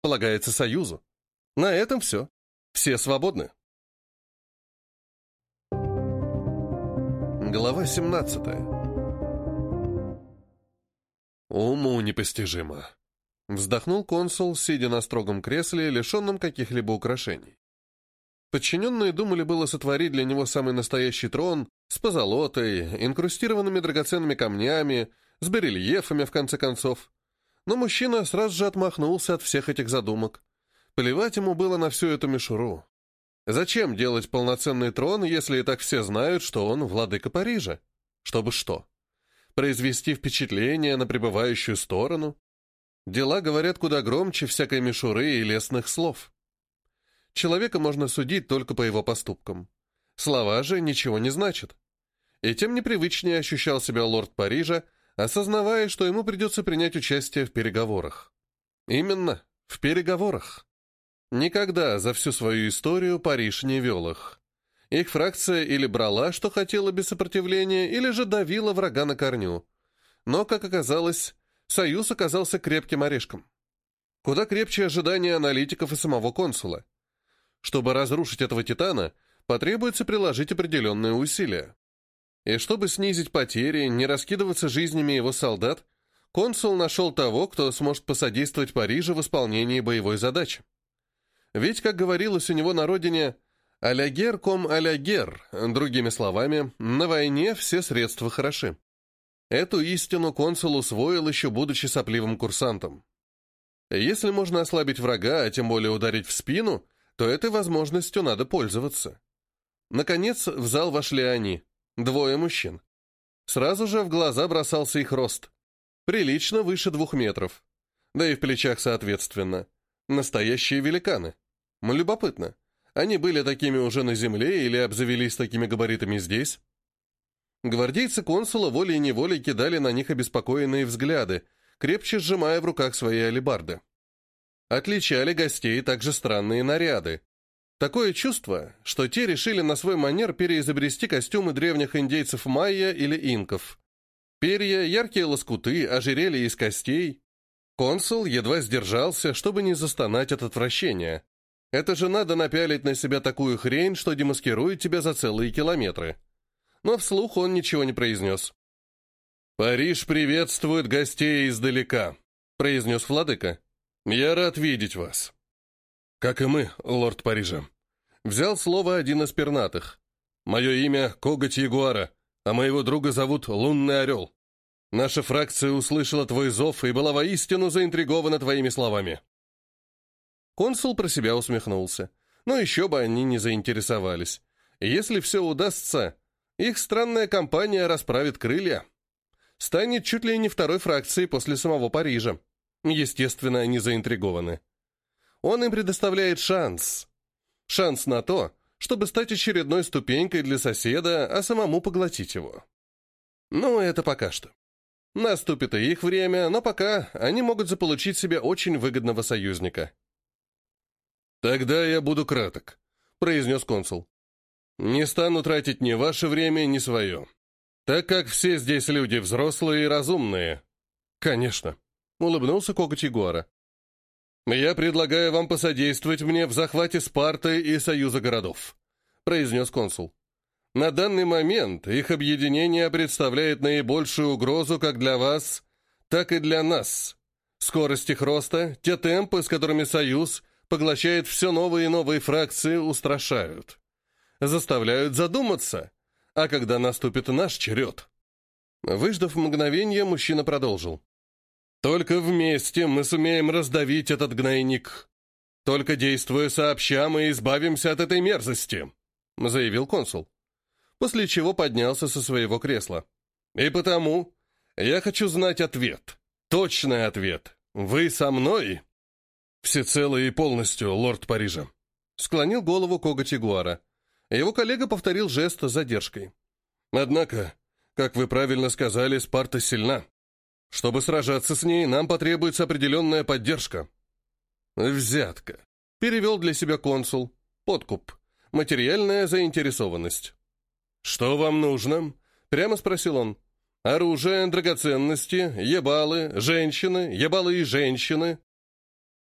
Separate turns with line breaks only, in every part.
полагается Союзу. На этом все. Все свободны. Глава 17. Уму непостижимо. Вздохнул консул, сидя на строгом кресле, лишенном каких-либо украшений. Подчиненные думали было сотворить для него самый настоящий трон с позолотой, инкрустированными драгоценными камнями, с барельефами, в конце концов. Но мужчина сразу же отмахнулся от всех этих задумок. Плевать ему было на всю эту мишуру. Зачем делать полноценный трон, если и так все знают, что он владыка Парижа? Чтобы что? Произвести впечатление на пребывающую сторону? Дела говорят куда громче всякой мишуры и лестных слов. Человека можно судить только по его поступкам. Слова же ничего не значат. И тем непривычнее ощущал себя лорд Парижа, осознавая, что ему придется принять участие в переговорах. Именно, в переговорах. Никогда за всю свою историю Париж не вел их. Их фракция или брала, что хотела без сопротивления, или же давила врага на корню. Но, как оказалось, Союз оказался крепким орешком. Куда крепче ожидания аналитиков и самого консула. Чтобы разрушить этого титана, потребуется приложить определенные усилия. И чтобы снизить потери, не раскидываться жизнями его солдат, консул нашел того, кто сможет посодействовать Парижу в исполнении боевой задачи. Ведь, как говорилось у него на родине, «а-ля гер ком а-ля гер», другими словами, на войне все средства хороши. Эту истину консул усвоил еще будучи сопливым курсантом. Если можно ослабить врага, а тем более ударить в спину, то этой возможностью надо пользоваться. Наконец, в зал вошли они, двое мужчин. Сразу же в глаза бросался их рост. Прилично выше 2 метров. Да и в плечах соответственно. Настоящие великаны. Любопытно, они были такими уже на земле или обзавелись такими габаритами здесь? Гвардейцы консула волей-неволей кидали на них обеспокоенные взгляды, крепче сжимая в руках свои алебарды. Отличали гостей также странные наряды. Такое чувство, что те решили на свой манер переизобрести костюмы древних индейцев майя или инков. Перья, яркие лоскуты, ожерелья из костей. Консул едва сдержался, чтобы не застонать от отвращения. Это же надо напялить на себя такую хрень, что демаскирует тебя за целые километры. Но вслух он ничего не произнес. «Париж приветствует гостей издалека», — произнес владыка. «Я рад видеть вас». «Как и мы, лорд Парижа». Взял слово один из пернатых. «Мое имя Коготь Ягуара, а моего друга зовут Лунный Орел. Наша фракция услышала твой зов и была воистину заинтригована твоими словами». Консул про себя усмехнулся. Но еще бы они не заинтересовались. Если все удастся, их странная компания расправит крылья. Станет чуть ли не второй фракцией после самого Парижа. Естественно, они заинтригованы. Он им предоставляет шанс. Шанс на то, чтобы стать очередной ступенькой для соседа, а самому поглотить его. Ну, это пока что. Наступит и их время, но пока они могут заполучить себе очень выгодного союзника. «Тогда я буду краток», — произнес консул. «Не стану тратить ни ваше время, ни свое, так как все здесь люди взрослые и разумные». «Конечно», — улыбнулся Коготь Ягуара. «Я предлагаю вам посодействовать мне в захвате Спарты и Союза городов», — произнес консул. «На данный момент их объединение представляет наибольшую угрозу как для вас, так и для нас. Скорость их роста, те темпы, с которыми Союз поглощает все новые и новые фракции, устрашают. Заставляют задуматься, а когда наступит наш черед». Выждав мгновение, мужчина продолжил. «Только вместе мы сумеем раздавить этот гнойник. Только действуя сообща, мы избавимся от этой мерзости», — заявил консул. После чего поднялся со своего кресла. «И потому я хочу знать ответ. Точный ответ. Вы со мной?» «Всецело и полностью, лорд Парижа», — склонил голову Коготь Ягуара. Его коллега повторил жест с задержкой. «Однако, как вы правильно сказали, Спарта сильна. Чтобы сражаться с ней, нам потребуется определенная поддержка». «Взятка», — перевел для себя консул. «Подкуп. Материальная заинтересованность». «Что вам нужно?» — прямо спросил он. «Оружие, драгоценности, ебалы, женщины, ебалы и женщины».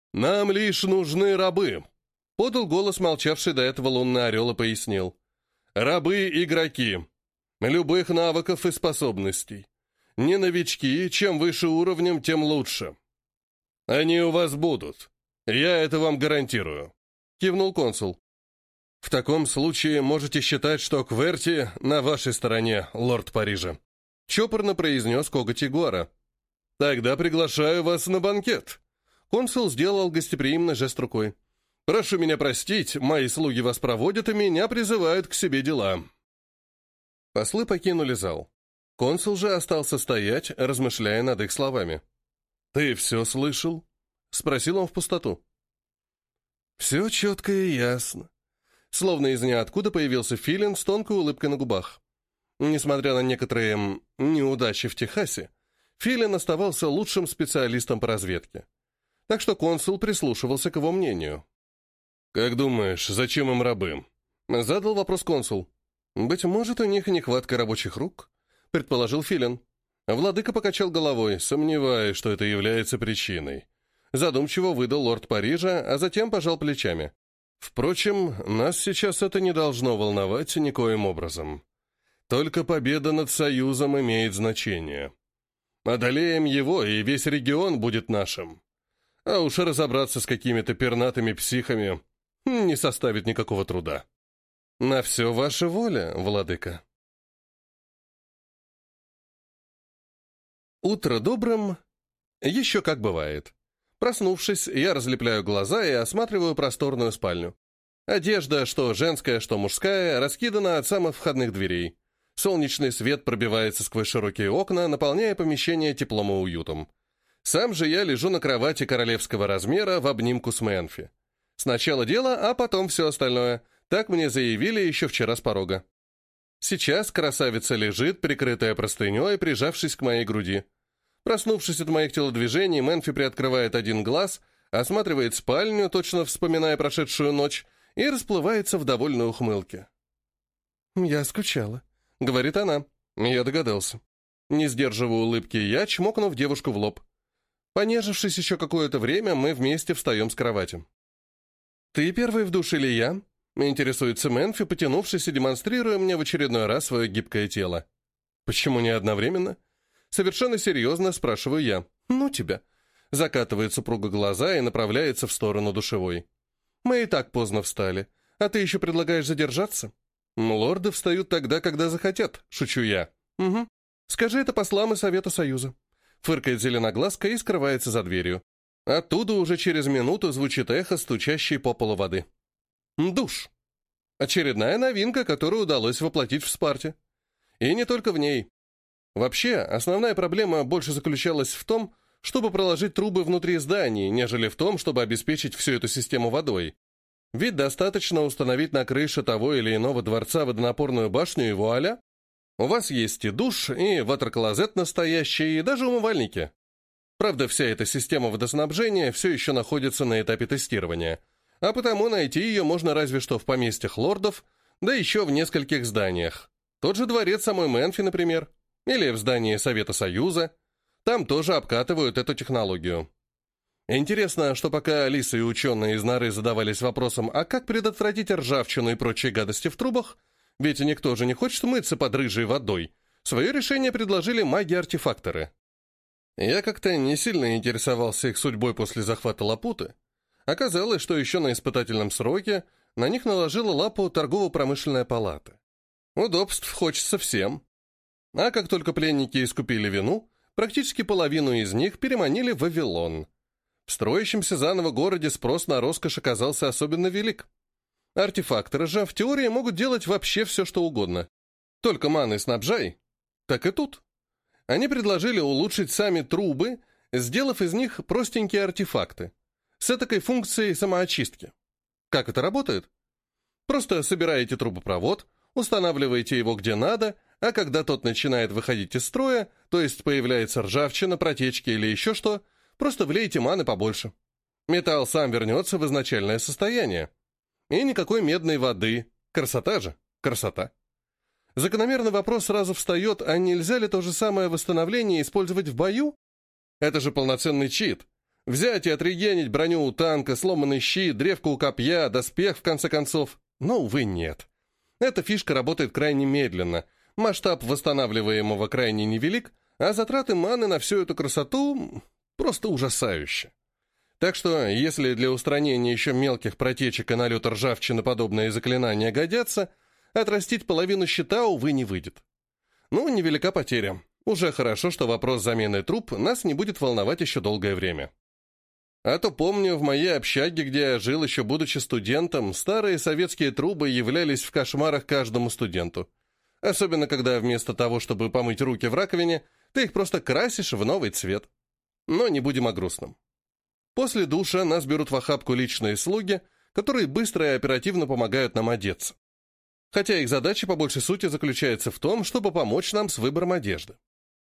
«Нам лишь нужны рабы», — подал голос молчавший до этого лунный орел и пояснил. «Рабы-игроки. Любых навыков и способностей. Не новички, чем выше уровнем, тем лучше. Они у вас будут. Я это вам гарантирую», — кивнул консул. «В таком случае можете считать, что Кверти на вашей стороне, лорд Парижа», — чопорно произнес коготь ягуара. «Тогда приглашаю вас на банкет». Консул сделал гостеприимный жест рукой. «Прошу меня простить, мои слуги вас проводят и меня призывают к себе дела». Послы покинули зал. Консул же остался стоять, размышляя над их словами. «Ты все слышал?» — спросил он в пустоту. «Все четко и ясно». Словно из ниоткуда появился Филин с тонкой улыбкой на губах. Несмотря на некоторые неудачи в Техасе, Филин оставался лучшим специалистом по разведке. Так что консул прислушивался к его мнению. «Как думаешь, зачем им рабы?» — задал вопрос консул. «Быть может, у них нехватка рабочих рук?» — предположил Филин. Владыка покачал головой, сомневаясь, что это является причиной. Задумчиво выдал лорд Парижа, а затем пожал плечами. «Впрочем, нас сейчас это не должно волновать никоим образом. Только победа над Союзом имеет значение. Одолеем его, и весь регион будет нашим. А уж разобраться с какими-то пернатыми психами не составит никакого труда. На все ваша воля, владыка». Утро добрым, еще как бывает. Проснувшись, я разлепляю глаза и осматриваю просторную спальню. Одежда, что женская, что мужская, раскидана от самых входных дверей. Солнечный свет пробивается сквозь широкие окна, наполняя помещение теплом и уютом. Сам же я лежу на кровати королевского размера в обнимку с Мэнфи. Сначала дело, а потом все остальное. Так мне заявили еще вчера с порога. Сейчас красавица лежит, прикрытая простыней, прижавшись к моей груди. Проснувшись от моих телодвижений, Мэнфи приоткрывает один глаз, осматривает спальню, точно вспоминая прошедшую ночь, и расплывается в довольной ухмылке. «Я скучала», — говорит она. Я догадался. Не сдерживая улыбки, я чмокнув девушку в лоб. Понежившись еще какое-то время, мы вместе встаем с кровати. «Ты первый в душ или я?» — интересуется Мэнфи, потянувшись и демонстрируя мне в очередной раз свое гибкое тело. «Почему не одновременно?» Совершенно серьезно спрашиваю я. «Ну тебя». Закатывает супруга глаза и направляется в сторону душевой. «Мы и так поздно встали. А ты еще предлагаешь задержаться?» «Лорды встают тогда, когда захотят», — шучу я. «Угу. Скажи это послам и Совета Союза». Фыркает зеленоглазка и скрывается за дверью. Оттуда уже через минуту звучит эхо, стучащей по полу воды. Душ. Очередная новинка, которую удалось воплотить в Спарте. И не только в ней. Вообще, основная проблема больше заключалась в том, чтобы проложить трубы внутри зданий, нежели в том, чтобы обеспечить всю эту систему водой. Ведь достаточно установить на крыше того или иного дворца водонапорную башню и вуаля. У вас есть и душ, и ватер-клозет настоящий, и даже умывальники. Правда, вся эта система водоснабжения все еще находится на этапе тестирования, а потому найти ее можно разве что в поместьях лордов, да еще в нескольких зданиях. Тот же дворец самой Мэнфи, например. Или в здании Совета Союза. Там тоже обкатывают эту технологию. Интересно, что пока Алиса и ученые из норы задавались вопросом, а как предотвратить ржавчину и прочие гадости в трубах, ведь никто же не хочет мыться под рыжей водой, свое решение предложили маги-артефакторы. Я как-то не сильно интересовался их судьбой после захвата Лапуты. Оказалось, что еще на испытательном сроке на них наложила лапу торгово-промышленная палата. Удобств хочется всем. А как только пленники искупили вину, практически половину из них переманили в Вавилон. В строящемся заново городе спрос на роскошь оказался особенно велик. Артефакторы же в теории могут делать вообще все, что угодно. Только маны снабжай. Так и тут. Они предложили улучшить сами трубы, сделав из них простенькие артефакты, с этакой функцией самоочистки. Как это работает? Просто собираете трубопровод, устанавливаете его где надо, а когда тот начинает выходить из строя, то есть появляется ржавчина, протечки или еще что, просто влейте маны побольше. Металл сам вернется в изначальное состояние. И никакой медной воды. Красота же, красота. Закономерный вопрос сразу встает, а нельзя ли то же самое восстановление использовать в бою? Это же полноценный чит. Взять и отрегенить броню у танка, сломанный щит, древко у копья, доспех, в конце концов. Но, увы, нет. Эта фишка работает крайне медленно, масштаб восстанавливаемого крайне невелик, а затраты маны на всю эту красоту просто ужасающе. Так что, если для устранения еще мелких протечек и налета ржавчины подобные заклинания годятся, отрастить половину щита, увы, не выйдет. Ну, невелика потеря. Уже хорошо, что вопрос замены труб нас не будет волновать еще долгое время. А то помню, в моей общаге, где я жил еще будучи студентом, старые советские трубы являлись в кошмарах каждому студенту. Особенно, когда вместо того, чтобы помыть руки в раковине, ты их просто красишь в новый цвет. Но не будем о грустном. После душа нас берут в охапку личные слуги, которые быстро и оперативно помогают нам одеться. Хотя их задача по большей сути заключается в том, чтобы помочь нам с выбором одежды.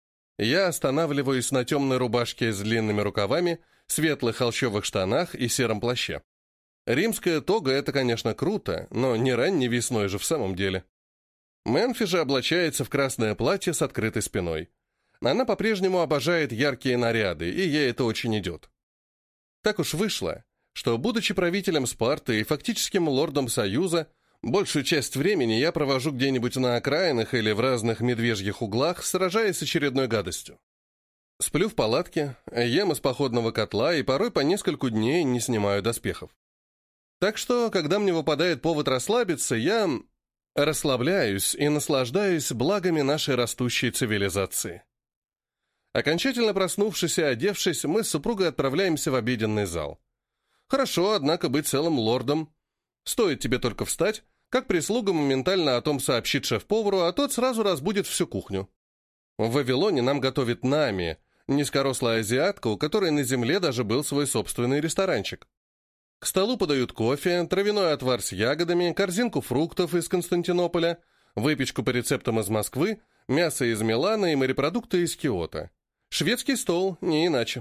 Я останавливаюсь на темной рубашке с длинными рукавами, светлых холщовых штанах и сером плаще. Римская тога — это, конечно, круто, но не ранней весной же в самом деле. Мэнфи же облачается в красное платье с открытой спиной. Она по-прежнему обожает яркие наряды, и ей это очень идет. Так уж вышло, что, будучи правителем Спарты и фактическим лордом Союза, большую часть времени я провожу где-нибудь на окраинах или в разных медвежьих углах, сражаясь с очередной гадостью. Сплю в палатке, ем из походного котла и порой по нескольку дней не снимаю доспехов. Так что, когда мне выпадает повод расслабиться, я расслабляюсь и наслаждаюсь благами нашей растущей цивилизации. Окончательно проснувшись и одевшись, мы с супругой отправляемся в обеденный зал. Хорошо, однако, быть целым лордом. Стоит тебе только встать, как прислуга моментально о том сообщит шеф-повару, а тот сразу разбудит всю кухню. В Вавилоне нам готовит Нами, низкорослая азиатка, у которой на земле даже был свой собственный ресторанчик. К столу подают кофе, травяной отвар с ягодами, корзинку фруктов из Константинополя, выпечку по рецептам из Москвы, мясо из Милана и морепродукты из Киото. Шведский стол, не иначе.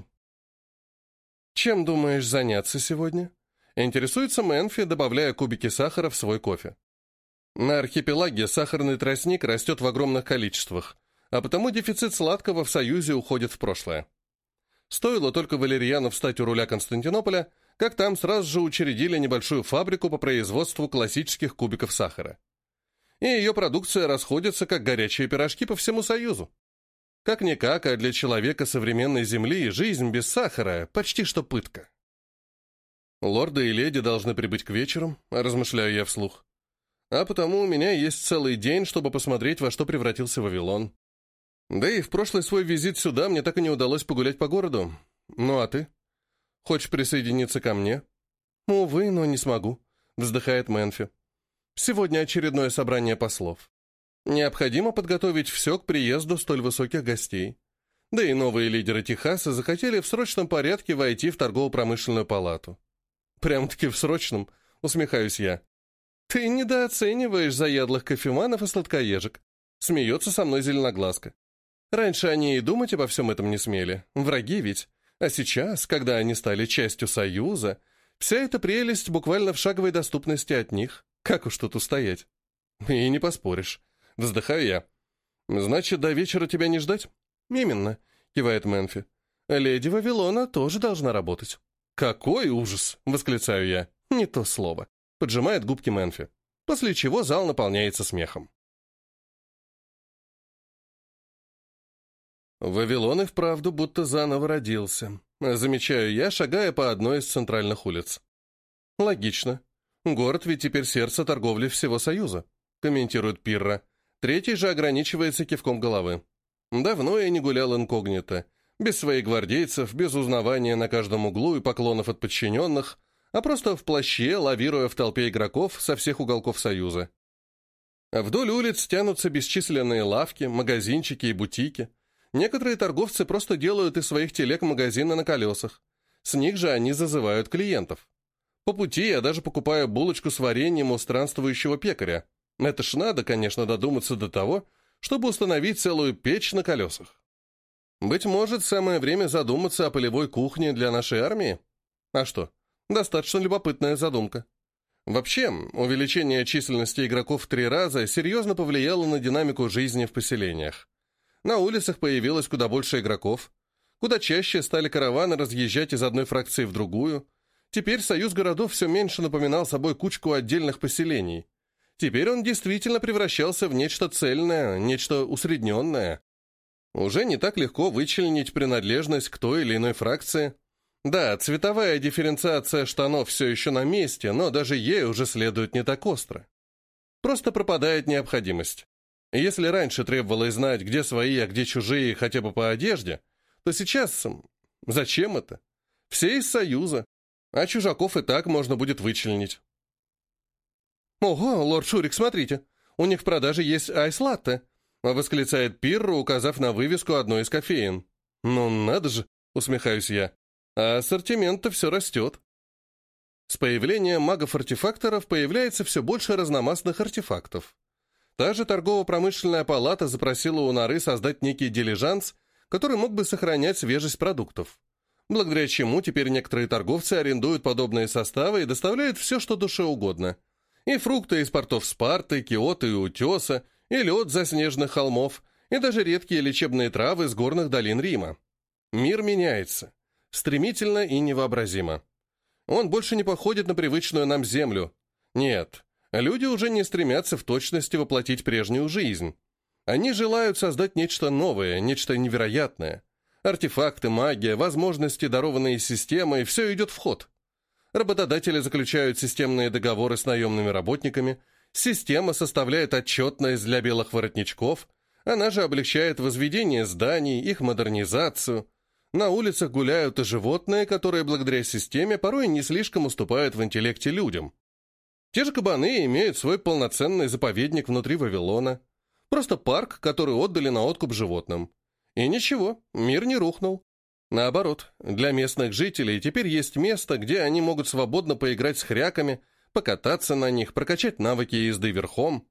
«Чем думаешь заняться сегодня?» Интересуется Мэнфи, добавляя кубики сахара в свой кофе. На архипелаге сахарный тростник растет в огромных количествах, а потому дефицит сладкого в Союзе уходит в прошлое. Стоило только Валерьяну встать у руля Константинополя, как там сразу же учредили небольшую фабрику по производству классических кубиков сахара. И ее продукция расходится, как горячие пирожки, по всему Союзу. Как-никак, а для человека современной Земли жизнь без сахара почти что пытка. Лорды и леди должны прибыть к вечеру, размышляю я вслух. А потому у меня есть целый день, чтобы посмотреть, во что превратился Вавилон. Да и в прошлый свой визит сюда мне так и не удалось погулять по городу. Ну а ты? Хочешь присоединиться ко мне? Увы, но не смогу, вздыхает Мэнфи. Сегодня очередное собрание послов. Необходимо подготовить все к приезду столь высоких гостей. Да и новые лидеры Техаса захотели в срочном порядке войти в торгово-промышленную палату. Прям-таки в срочном, усмехаюсь я. Ты недооцениваешь заядлых кофеманов и сладкоежек. Смеется со мной зеленоглазка. Раньше они и думать обо всем этом не смели. Враги ведь. А сейчас, когда они стали частью Союза, вся эта прелесть буквально в шаговой доступности от них. Как уж тут устоять? И не поспоришь. Вздыхаю я. Значит, до вечера тебя не ждать? Именно, кивает Мэнфи. Леди Вавилона тоже должна работать. Какой ужас! Восклицаю я. Не то слово. Поджимает губки Мэнфи. После чего зал наполняется смехом. Вавилон и вправду будто заново родился. Замечаю я, шагая по одной из центральных улиц. Логично. Город ведь теперь сердце торговли всего Союза, комментирует Пирра. Третий же ограничивается кивком головы. Давно я не гулял инкогнито. Без своих гвардейцев, без узнавания на каждом углу и поклонов от подчиненных, а просто в плаще, лавируя в толпе игроков со всех уголков Союза. Вдоль улиц тянутся бесчисленные лавки, магазинчики и бутики. Некоторые торговцы просто делают из своих телег магазины на колесах. С них же они зазывают клиентов. По пути я даже покупаю булочку с вареньем у странствующего пекаря. Это ж надо, конечно, додуматься до того, чтобы установить целую печь на колесах. Быть может, самое время задуматься о полевой кухне для нашей армии? А что, достаточно любопытная задумка. Вообще, увеличение численности игроков в 3 раза серьезно повлияло на динамику жизни в поселениях. На улицах появилось куда больше игроков. Куда чаще стали караваны разъезжать из одной фракции в другую. Теперь союз городов все меньше напоминал собой кучку отдельных поселений. Теперь он действительно превращался в нечто цельное, нечто усредненное. Уже не так легко вычленить принадлежность к той или иной фракции. Да, цветовая дифференциация штанов все еще на месте, но даже ей уже следует не так остро. Просто пропадает необходимость. Если раньше требовалось знать, где свои, а где чужие, хотя бы по одежде, то сейчас... Зачем это? Все из Союза, а чужаков и так можно будет вычленить. «Ого, лорд Шурик, смотрите, у них в продаже есть айс-латте», восклицает Пирра, указав на вывеску одной из кофеен. «Ну надо же», усмехаюсь я, а ассортимент-то все растет. С появлением магов-артефакторов появляется все больше разномастных артефактов. Та же торгово-промышленная палата запросила у Норы создать некий дилижанс, который мог бы сохранять свежесть продуктов. Благодаря чему теперь некоторые торговцы арендуют подобные составы и доставляют все, что душе угодно. И фрукты из портов Спарты, Киота и Утеса, и лед заснеженных холмов, и даже редкие лечебные травы с горных долин Рима. Мир меняется. Стремительно и невообразимо. Он больше не походит на привычную нам землю. Нет, люди уже не стремятся в точности воплотить прежнюю жизнь. Они желают создать нечто новое, нечто невероятное. Артефакты, магия, возможности, дарованные системой – все идет в ход. Работодатели заключают системные договоры с наемными работниками, система составляет отчетность для белых воротничков, она же облегчает возведение зданий, их модернизацию. На улицах гуляют и животные, которые благодаря системе порой не слишком уступают в интеллекте людям. Те же кабаны имеют свой полноценный заповедник внутри Вавилона. Просто парк, который отдали на откуп животным. И ничего, мир не рухнул. Наоборот, для местных жителей теперь есть место, где они могут свободно поиграть с хряками, покататься на них, прокачать навыки езды верхом.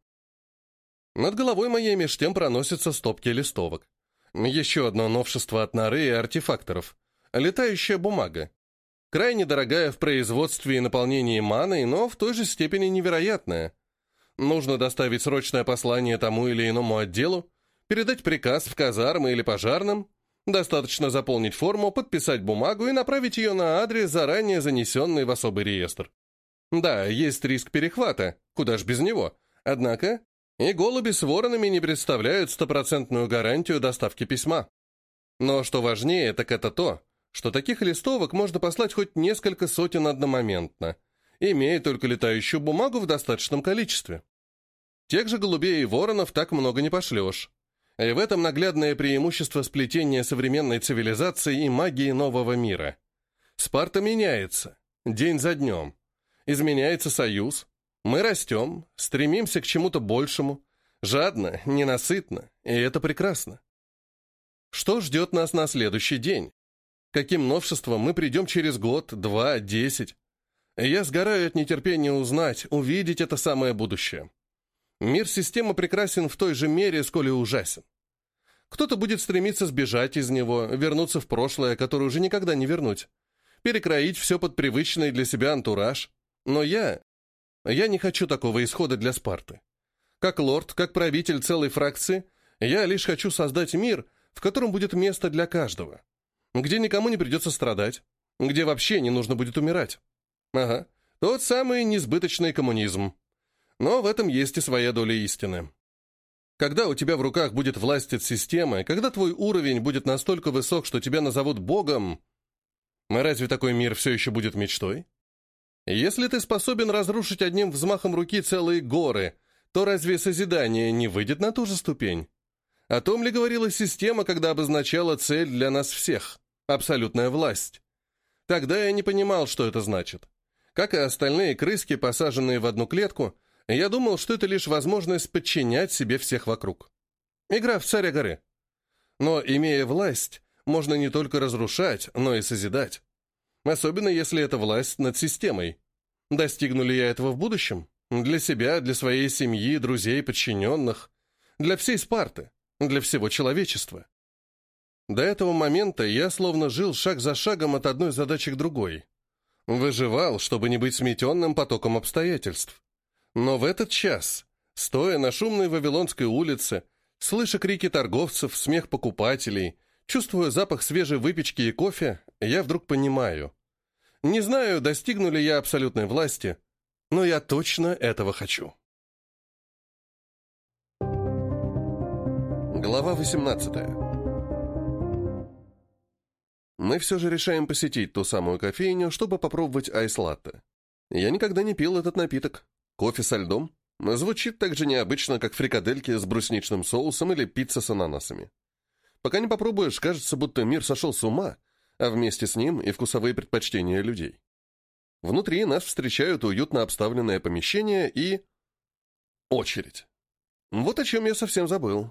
Над головой моей меж тем проносятся стопки листовок. Еще одно новшество от Норы и артефакторов. Летающая бумага. Крайне дорогая в производстве и наполнении маной, но в той же степени невероятная. Нужно доставить срочное послание тому или иному отделу, передать приказ в казармы или пожарным. Достаточно заполнить форму, подписать бумагу и направить ее на адрес, заранее занесенный в особый реестр. Да, есть риск перехвата, куда ж без него. Однако и голуби с воронами не представляют стопроцентную гарантию доставки письма. Но что важнее, так это то, что таких листовок можно послать хоть несколько сотен одномоментно, имея только летающую бумагу в достаточном количестве. Тех же голубей и воронов так много не пошлешь. И в этом наглядное преимущество сплетения современной цивилизации и магии нового мира. Спарта меняется, день за днем. Изменяется союз. Мы растем, стремимся к чему-то большему. Жадно, ненасытно, и это прекрасно. Что ждет нас на следующий день? Каким новшеством мы придем через год, 2, 10? Я сгораю от нетерпения узнать, увидеть это самое будущее. Мир системы прекрасен в той же мере, сколь и ужасен. Кто-то будет стремиться сбежать из него, вернуться в прошлое, которое уже никогда не вернуть, перекроить все под привычный для себя антураж. Но я не хочу такого исхода для Спарты. Как лорд, как правитель целой фракции, я лишь хочу создать мир, в котором будет место для каждого, где никому не придется страдать, где вообще не нужно будет умирать. Ага, тот самый несбыточный коммунизм. Но в этом есть и своя доля истины. Когда у тебя в руках будет власть от системы, когда твой уровень будет настолько высок, что тебя назовут богом, разве такой мир все еще будет мечтой? Если ты способен разрушить одним взмахом руки целые горы, то разве созидание не выйдет на ту же ступень? О том ли говорила система, когда обозначала цель для нас всех – абсолютная власть? Тогда я не понимал, что это значит. Как и остальные крыски, посаженные в одну клетку, я думал, что это лишь возможность подчинять себе всех вокруг. Игра в царя горы. Но, имея власть, можно не только разрушать, но и созидать. Особенно, если это власть над системой. Достигну ли я этого в будущем? Для себя, для своей семьи, друзей, подчиненных. Для всей Спарты. Для всего человечества. До этого момента я словно жил шаг за шагом от одной задачи к другой. Выживал, чтобы не быть сметенным потоком обстоятельств. Но в этот час, стоя на шумной Вавилонской улице, слыша крики торговцев, смех покупателей, Чувствуя запах свежей выпечки и кофе, я вдруг понимаю. Не знаю, достигну ли я абсолютной власти, но я точно этого хочу. Глава 18. Мы все же решаем посетить ту самую кофейню, чтобы попробовать айс-латте. Я никогда не пил этот напиток. Кофе со льдом звучит так же необычно, как фрикадельки с брусничным соусом или пицца с ананасами. Пока не попробуешь, кажется, будто мир сошел с ума, а вместе с ним и вкусовые предпочтения людей. Внутри нас встречают уютно обставленное помещение и... очередь. Вот о чем я совсем забыл.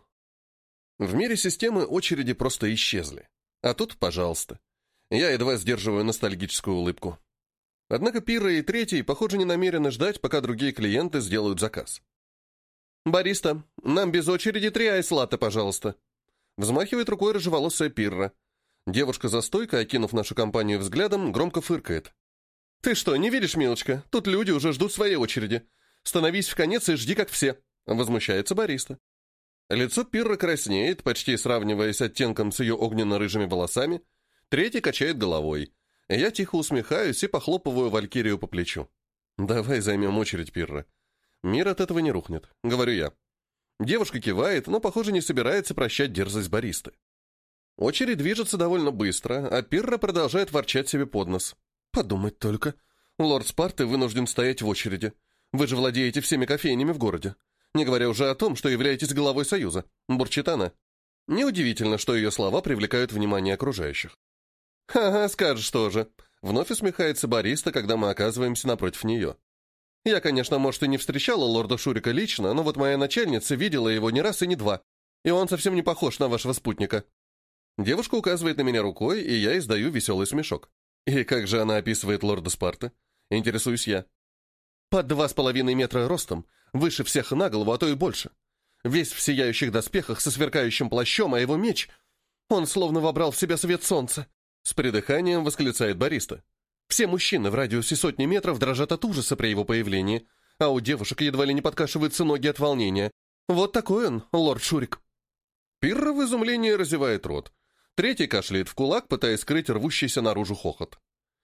В мире системы очереди просто исчезли. А тут, пожалуйста. Я едва сдерживаю ностальгическую улыбку. Однако Пирра и Третий, похоже, не намерены ждать, пока другие клиенты сделают заказ. «Бариста, нам без очереди 3 айс-латте, пожалуйста». Взмахивает рукой рыжеволосая Пирра. Девушка за стойкой, окинув нашу компанию взглядом, громко фыркает. «Ты что, не видишь, милочка? Тут люди уже ждут своей очереди. Становись в конец и жди, как все», — возмущается бариста. Лицо Пирры краснеет, почти сравниваясь оттенком с ее огненно-рыжими волосами. Третий качает головой. Я тихо усмехаюсь и похлопываю Валькирию по плечу. «Давай займем очередь, Пирра. Мир от этого не рухнет», — говорю я. Девушка кивает, но, похоже, не собирается прощать дерзость баристы. Очередь движется довольно быстро, а Пирра продолжает ворчать себе под нос. «Подумать только. Лорд Спарты вынужден стоять в очереди. Вы же владеете всеми кофейнями в городе. Не говоря уже о том, что являетесь главой Союза», — бурчит она. Неудивительно, что ее слова привлекают внимание окружающих. «Ха-ха, скажешь тоже», — вновь усмехается бариста, когда мы оказываемся напротив нее. «Я, конечно, может, и не встречала лорда Шурика лично, но вот моя начальница видела его не раз и не два, и он совсем не похож на вашего спутника». Девушка указывает на меня рукой, и я издаю веселый смешок. И как же она описывает лорда Спарты? Интересуюсь я. Под 2,5 метра ростом, выше всех на голову, а то и больше. Весь в сияющих доспехах со сверкающим плащом, а его меч... Он словно вобрал в себя свет солнца. С придыханием восклицает бариста. Все мужчины в радиусе 100 метров дрожат от ужаса при его появлении, а у девушек едва ли не подкашиваются ноги от волнения. Вот такой он, лорд Шурик. Пирра в изумлении разевает рот. Третий кашляет в кулак, пытаясь скрыть рвущийся наружу хохот.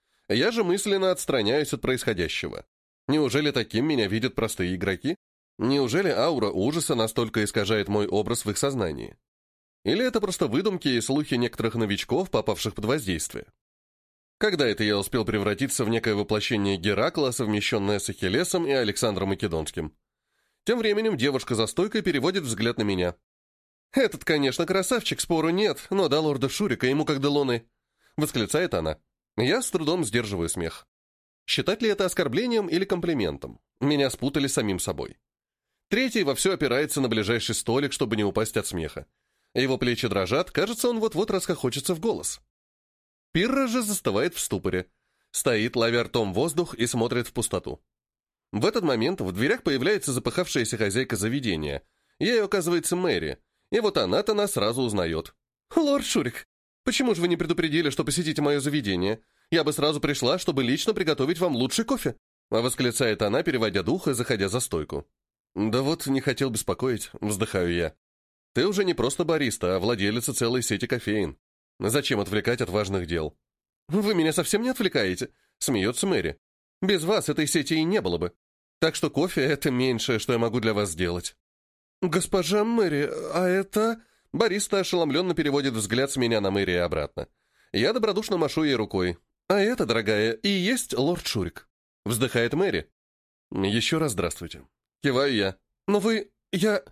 Я же мысленно отстраняюсь от происходящего. Неужели таким меня видят простые игроки? Неужели аура ужаса настолько искажает мой образ в их сознании? Или это просто выдумки и слухи некоторых новичков, попавших под воздействие? Когда это я успел превратиться в некое воплощение Геракла, совмещенное с Ахиллесом и Александром Македонским? Тем временем девушка за стойкой переводит взгляд на меня. «Этот, конечно, красавчик, спору нет, но до лорда Шурика ему как до луны», — восклицает она. Я с трудом сдерживаю смех. Считать ли это оскорблением или комплиментом? Меня спутали с самим собой. Третий вовсю опирается на ближайший столик, чтобы не упасть от смеха. Его плечи дрожат, кажется, он вот-вот расхохочется в голос. Пирра же застывает в ступоре. Стоит, ловя ртом воздух, и смотрит в пустоту. В этот момент в дверях появляется запыхавшаяся хозяйка заведения. Ей оказывается Мэри, и вот она-то нас сразу узнает. «Лорд Шурик, почему же вы не предупредили, что посетите мое заведение? Я бы сразу пришла, чтобы лично приготовить вам лучший кофе», — восклицает она, переводя дух и заходя за стойку. «Да вот, не хотел беспокоить», — вздыхаю я. «Ты уже не просто бариста, а владелица целой сети кофеин. Зачем отвлекать от важных дел?» «Вы меня совсем не отвлекаете», — смеется Мэри. «Без вас этой сети и не было бы. Так что кофе — это меньшее, что я могу для вас сделать». «Госпожа Мэри, а это...» Бариста ошеломленно переводит взгляд с меня на Мэри и обратно. Я добродушно машу ей рукой. «А это, дорогая, и есть лорд Шурик», — вздыхает Мэри. «Еще раз здравствуйте». Киваю я. «Но вы... я...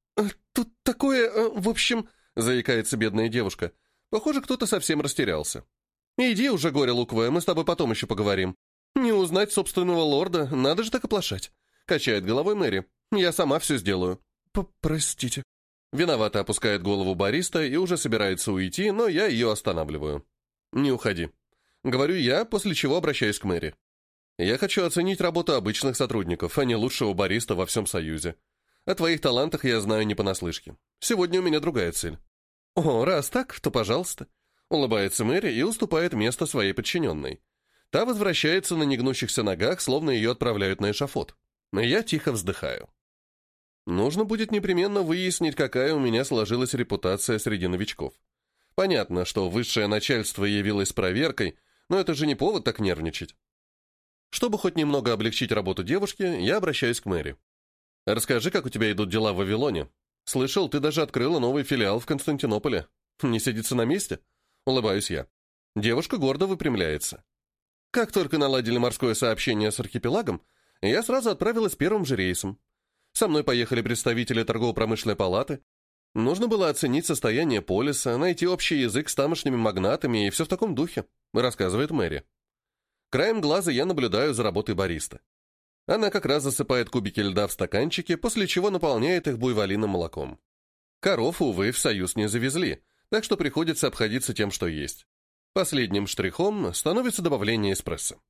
тут такое... в общем...» — заикается бедная девушка. Похоже, кто-то совсем растерялся. «Иди уже, горе луковое, мы с тобой потом еще поговорим. Не узнать собственного лорда, надо же так оплошать», — качает головой Мэри. «Я сама все сделаю». «Простите». Виновато опускает голову бариста и уже собирается уйти, но я ее останавливаю. «Не уходи». Говорю я, после чего обращаюсь к Мэри. «Я хочу оценить работу обычных сотрудников, а не лучшего бариста во всем Союзе. О твоих талантах я знаю не понаслышке. Сегодня у меня другая цель». «О, раз так, то пожалуйста». Улыбается Мэри и уступает место своей подчиненной. Та возвращается на негнущихся ногах, словно ее отправляют на эшафот. Я тихо вздыхаю. Нужно будет непременно выяснить, какая у меня сложилась репутация среди новичков. Понятно, что высшее начальство явилось с проверкой, но это же не повод так нервничать. Чтобы хоть немного облегчить работу девушки, я обращаюсь к Мэри. «Расскажи, как у тебя идут дела в Вавилоне. Слышал, ты даже открыла новый филиал в Константинополе. Не сидится на месте?» Улыбаюсь я. Девушка гордо выпрямляется. Как только наладили морское сообщение с архипелагом, я сразу отправилась первым же рейсом. Со мной поехали представители торгово-промышленной палаты. Нужно было оценить состояние полиса, найти общий язык с тамошними магнатами и все в таком духе, рассказывает Мэри. Краем глаза я наблюдаю за работой бариста. Она как раз засыпает кубики льда в стаканчики, после чего наполняет их буйволиным молоком. Коров, увы, в Союз не завезли, так что приходится обходиться тем, что есть. Последним штрихом становится добавление эспрессо.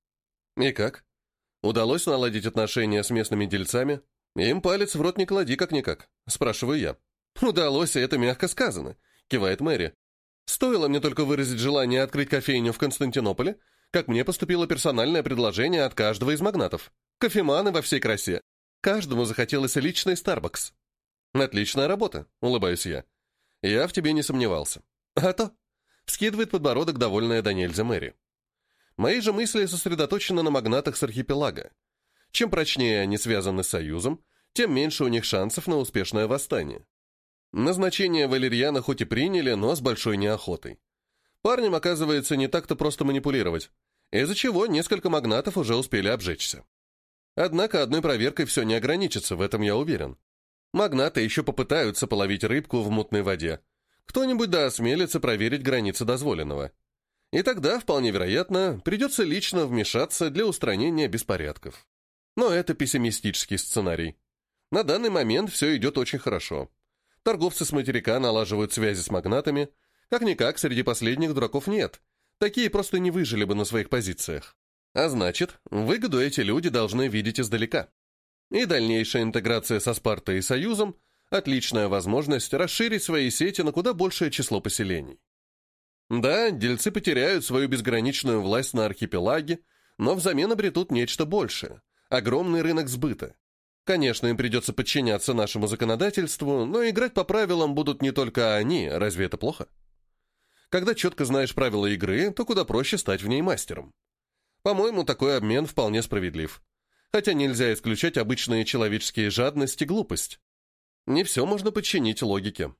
И как? Удалось наладить отношения с местными дельцами? Им палец в рот не клади как-никак, спрашиваю я. Удалось, и это мягко сказано, кивает Мэри. Стоило мне только выразить желание открыть кофейню в Константинополе, как мне поступило персональное предложение от каждого из магнатов. Кофеманы во всей красе. Каждому захотелось личный Starbucks. Отличная работа, улыбаюсь я. Я в тебе не сомневался. А то... Вскидывает подбородок, довольная до нельзя Мэри. Мои же мысли сосредоточены на магнатах с архипелага. Чем прочнее они связаны с Союзом, тем меньше у них шансов на успешное восстание. Назначение Валерьяна хоть и приняли, но с большой неохотой. Парнем, оказывается, не так-то просто манипулировать, из-за чего несколько магнатов уже успели обжечься. Однако одной проверкой все не ограничится, в этом я уверен. Магнаты еще попытаются половить рыбку в мутной воде. Кто-нибудь да осмелится проверить границы дозволенного. И тогда, вполне вероятно, придется лично вмешаться для устранения беспорядков. Но это пессимистический сценарий. На данный момент все идет очень хорошо. Торговцы с материка налаживают связи с магнатами. Как-никак, среди последних дураков нет. Такие просто не выжили бы на своих позициях. А значит, выгоду эти люди должны видеть издалека. И дальнейшая интеграция со Спартой и Союзом – отличная возможность расширить свои сети на куда большее число поселений. Да, дельцы потеряют свою безграничную власть на архипелаге, но взамен обретут нечто большее – огромный рынок сбыта. Конечно, им придется подчиняться нашему законодательству, но играть по правилам будут не только они, разве это плохо? Когда четко знаешь правила игры, то куда проще стать в ней мастером. По-моему, такой обмен вполне справедлив. Хотя нельзя исключать обычные человеческие жадность и глупость. Не все можно подчинить логике.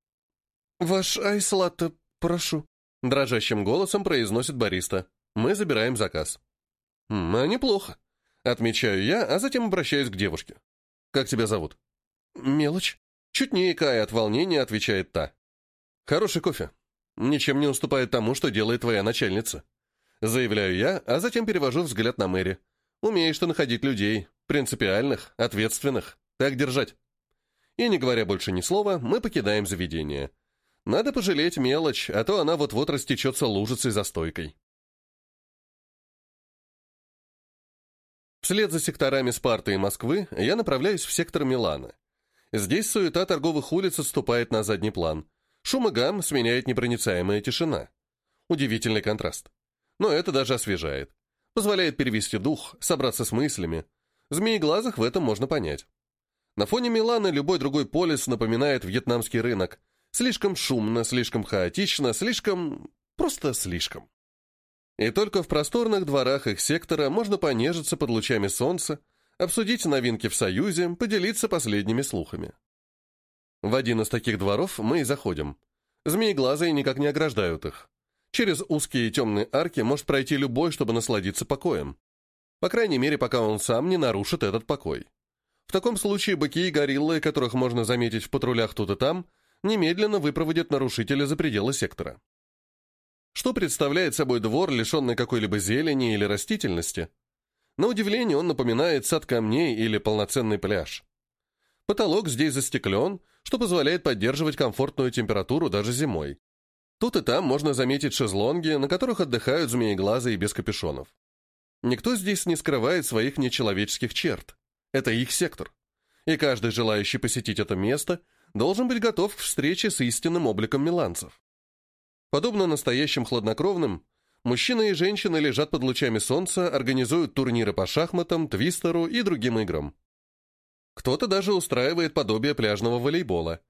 «Ваш айс-латте, прошу», — дрожащим голосом произносит бариста. Мы забираем заказ. «А неплохо», — отмечаю я, а затем обращаюсь к девушке. «Как тебя зовут?» «Мелочь». Чуть не икая от волнения, отвечает та. «Хороший кофе. Ничем не уступает тому, что делает твоя начальница». Заявляю я, а затем перевожу взгляд на Мэри. «Умеешь ты находить людей, принципиальных, ответственных. Так держать». И, не говоря больше ни слова, мы покидаем заведение. Надо пожалеть мелочь, а то она вот-вот растечется лужицей за стойкой. Вслед за секторами Спарты и Москвы я направляюсь в сектор Милана. Здесь суета торговых улиц отступает на задний план. Шум и гам сменяет непроницаемая тишина. Удивительный контраст. Но это даже освежает. Позволяет перевести дух, собраться с мыслями. Змееглазых в этом можно понять. На фоне Милана любой другой полис напоминает вьетнамский рынок. Слишком шумно, слишком хаотично, просто слишком. И только в просторных дворах их сектора можно понежиться под лучами солнца, обсудить новинки в Союзе, поделиться последними слухами. В один из таких дворов мы и заходим. Змееглазые никак не ограждают их. Через узкие темные арки может пройти любой, чтобы насладиться покоем. По крайней мере, пока он сам не нарушит этот покой. В таком случае быки и гориллы, которых можно заметить в патрулях тут и там, немедленно выпроводят нарушителя за пределы сектора. Что представляет собой двор, лишенный какой-либо зелени или растительности? На удивление он напоминает сад камней или полноценный пляж. Потолок здесь застеклен, что позволяет поддерживать комфортную температуру даже зимой. Тут и там можно заметить шезлонги, на которых отдыхают змееглазые без капюшонов. Никто здесь не скрывает своих нечеловеческих черт. Это их сектор. И каждый желающий посетить это место должен быть готов к встрече с истинным обликом миланцев. Подобно настоящим хладнокровным, мужчины и женщины лежат под лучами солнца, организуют турниры по шахматам, твистеру и другим играм. Кто-то даже устраивает подобие пляжного волейбола.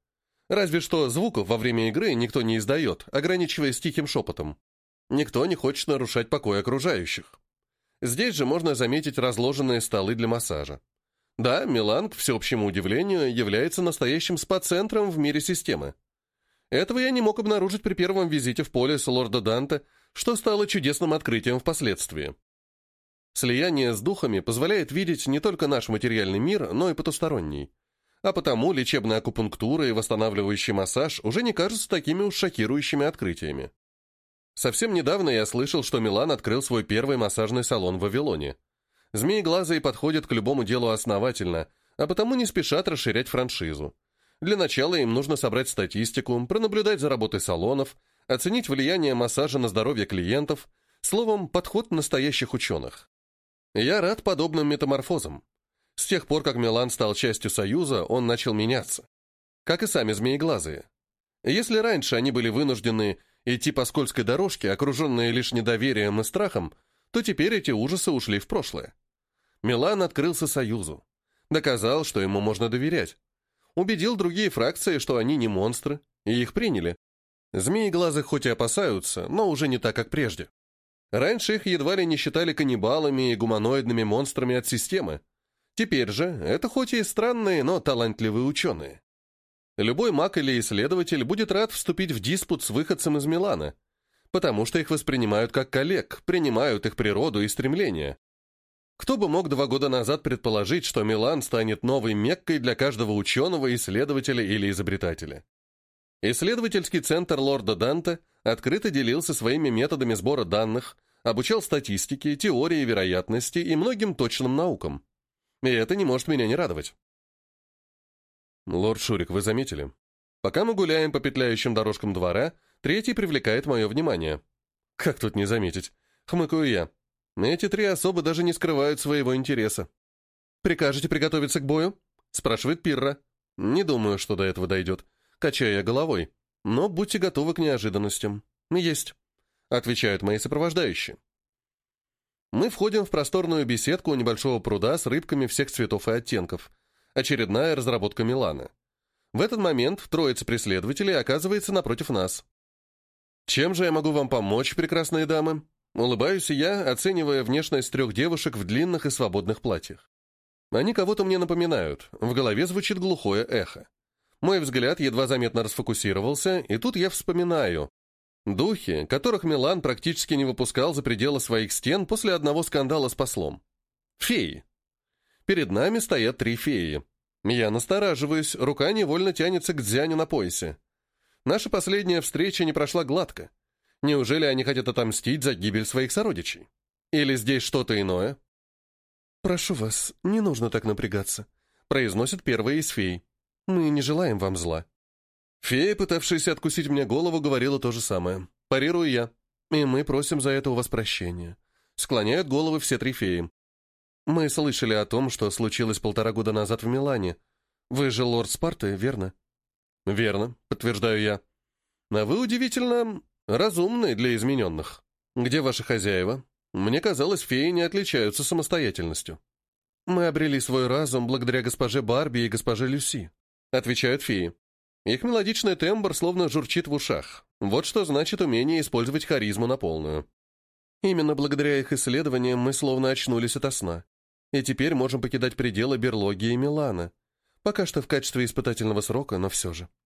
Разве что звуков во время игры никто не издает, ограничиваясь тихим шепотом. Никто не хочет нарушать покой окружающих. Здесь же можно заметить разложенные столы для массажа. Да, Милан, к всеобщему удивлению, является настоящим спа-центром в мире системы. Этого я не мог обнаружить при первом визите в полис лорда Данте, что стало чудесным открытием впоследствии. Слияние с духами позволяет видеть не только наш материальный мир, но и потусторонний. А потому лечебная акупунктура и восстанавливающий массаж уже не кажутся такими уж шокирующими открытиями. Совсем недавно я слышал, что Милан открыл свой первый массажный салон в Вавилоне. Змееглазые подходят к любому делу основательно, а потому не спешат расширять франшизу. Для начала им нужно собрать статистику, пронаблюдать за работой салонов, оценить влияние массажа на здоровье клиентов, словом, подход настоящих ученых. Я рад подобным метаморфозам. С тех пор, как Милан стал частью Союза, он начал меняться. Как и сами змееглазые. Если раньше они были вынуждены идти по скользкой дорожке, окруженные лишь недоверием и страхом, то теперь эти ужасы ушли в прошлое. Милан открылся Союзу. Доказал, что ему можно доверять. Убедил другие фракции, что они не монстры, и их приняли. Змееглазых хоть и опасаются, но уже не так, как прежде. Раньше их едва ли не считали каннибалами и гуманоидными монстрами от системы. Теперь же это хоть и странные, но талантливые ученые. Любой маг или исследователь будет рад вступить в диспут с выходцем из Милана, потому что их воспринимают как коллег, принимают их природу и стремления. Кто бы мог 2 года назад предположить, что Милан станет новой Меккой для каждого ученого, исследователя или изобретателя? Исследовательский центр лорда Данте открыто делился своими методами сбора данных, обучал статистике, теории вероятности и многим точным наукам. И это не может меня не радовать. Лорд Шурик, вы заметили? Пока мы гуляем по петляющим дорожкам двора, третий привлекает мое внимание. Как тут не заметить? Хмыкаю я. Эти 3 особы даже не скрывают своего интереса. «Прикажете приготовиться к бою?» — спрашивает Пирра. «Не думаю, что до этого дойдет», — качаю я головой. «Но будьте готовы к неожиданностям». «Есть», — отвечают мои сопровождающие. Мы входим в просторную беседку у небольшого пруда с рыбками всех цветов и оттенков. Очередная разработка Милана. В этот момент троица преследователей оказывается напротив нас. «Чем же я могу вам помочь, прекрасные дамы?» Улыбаюсь я, оценивая внешность 3 девушек в длинных и свободных платьях. Они кого-то мне напоминают, в голове звучит глухое эхо. Мой взгляд едва заметно расфокусировался, и тут я вспоминаю. Духи, которых Милан практически не выпускал за пределы своих стен после одного скандала с послом. Феи. Перед нами стоят 3 феи. Я настораживаюсь, рука невольно тянется к дзяню на поясе. Наша последняя встреча не прошла гладко. Неужели они хотят отомстить за гибель своих сородичей? Или здесь что-то иное? «Прошу вас, не нужно так напрягаться», — произносит первая из фей. «Мы не желаем вам зла». Фея, пытавшаяся откусить мне голову, говорила то же самое. Парирую я. «И мы просим за это у вас прощения». Склоняют головы все 3 феи. «Мы слышали о том, что случилось 1,5 года назад в Милане. Вы же лорд Спарты, верно?» «Верно», — подтверждаю я. «А вы удивительно разумные для измененных. Где ваши хозяева? Мне казалось, феи не отличаются самостоятельностью». «Мы обрели свой разум благодаря госпоже Барби и госпоже Люси», — отвечают феи. Их мелодичный тембр словно журчит в ушах. Вот что значит умение использовать харизму на полную. Именно благодаря их исследованиям мы словно очнулись ото сна. И теперь можем покидать пределы Берлоги и Милана. Пока что в качестве испытательного срока, но все же.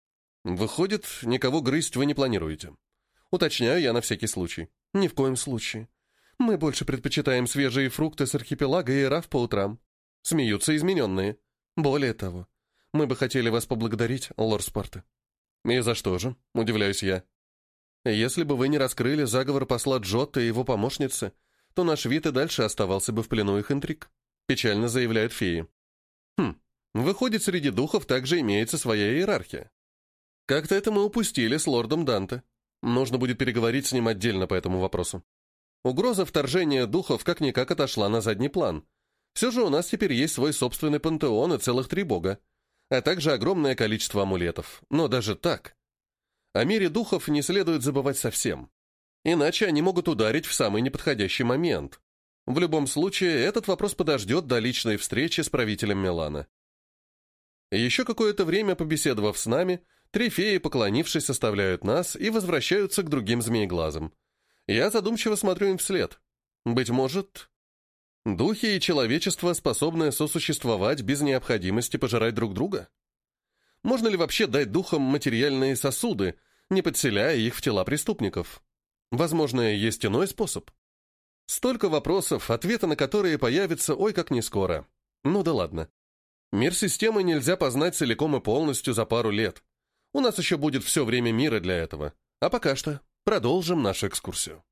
Выходит, никого грызть вы не планируете. Уточняю я на всякий случай. Ни в коем случае. Мы больше предпочитаем свежие фрукты с архипелага и раф по утрам. Смеются измененные. Более того, мы бы хотели вас поблагодарить, лорд Спарты. И за что же? Удивляюсь я. Если бы вы не раскрыли заговор посла Джотто и его помощницы, то наш вид и дальше оставался бы в плену их интриг, печально заявляют феи. Выходит, среди духов также имеется своя иерархия. Как-то это мы упустили с лордом Данте. Нужно будет переговорить с ним отдельно по этому вопросу. Угроза вторжения духов как-никак отошла на задний план. Все же у нас теперь есть свой собственный пантеон и целых 3 бога, а также огромное количество амулетов. Но даже так. О мире духов не следует забывать совсем. Иначе они могут ударить в самый неподходящий момент. В любом случае, этот вопрос подождет до личной встречи с правителем Милана. Еще какое-то время побеседовав с нами, три феи, поклонившись, оставляют нас и возвращаются к другим змееглазам. Я задумчиво смотрю им вслед. Быть может, духи и человечество способны сосуществовать без необходимости пожирать друг друга? Можно ли вообще дать духам материальные сосуды, не подселяя их в тела преступников? Возможно, есть иной способ. Столько вопросов, ответы на которые появятся ой как не скоро. Ну да ладно. Мир системы нельзя познать целиком и полностью за пару лет. У нас еще будет все время мира для этого. А пока что продолжим нашу экскурсию.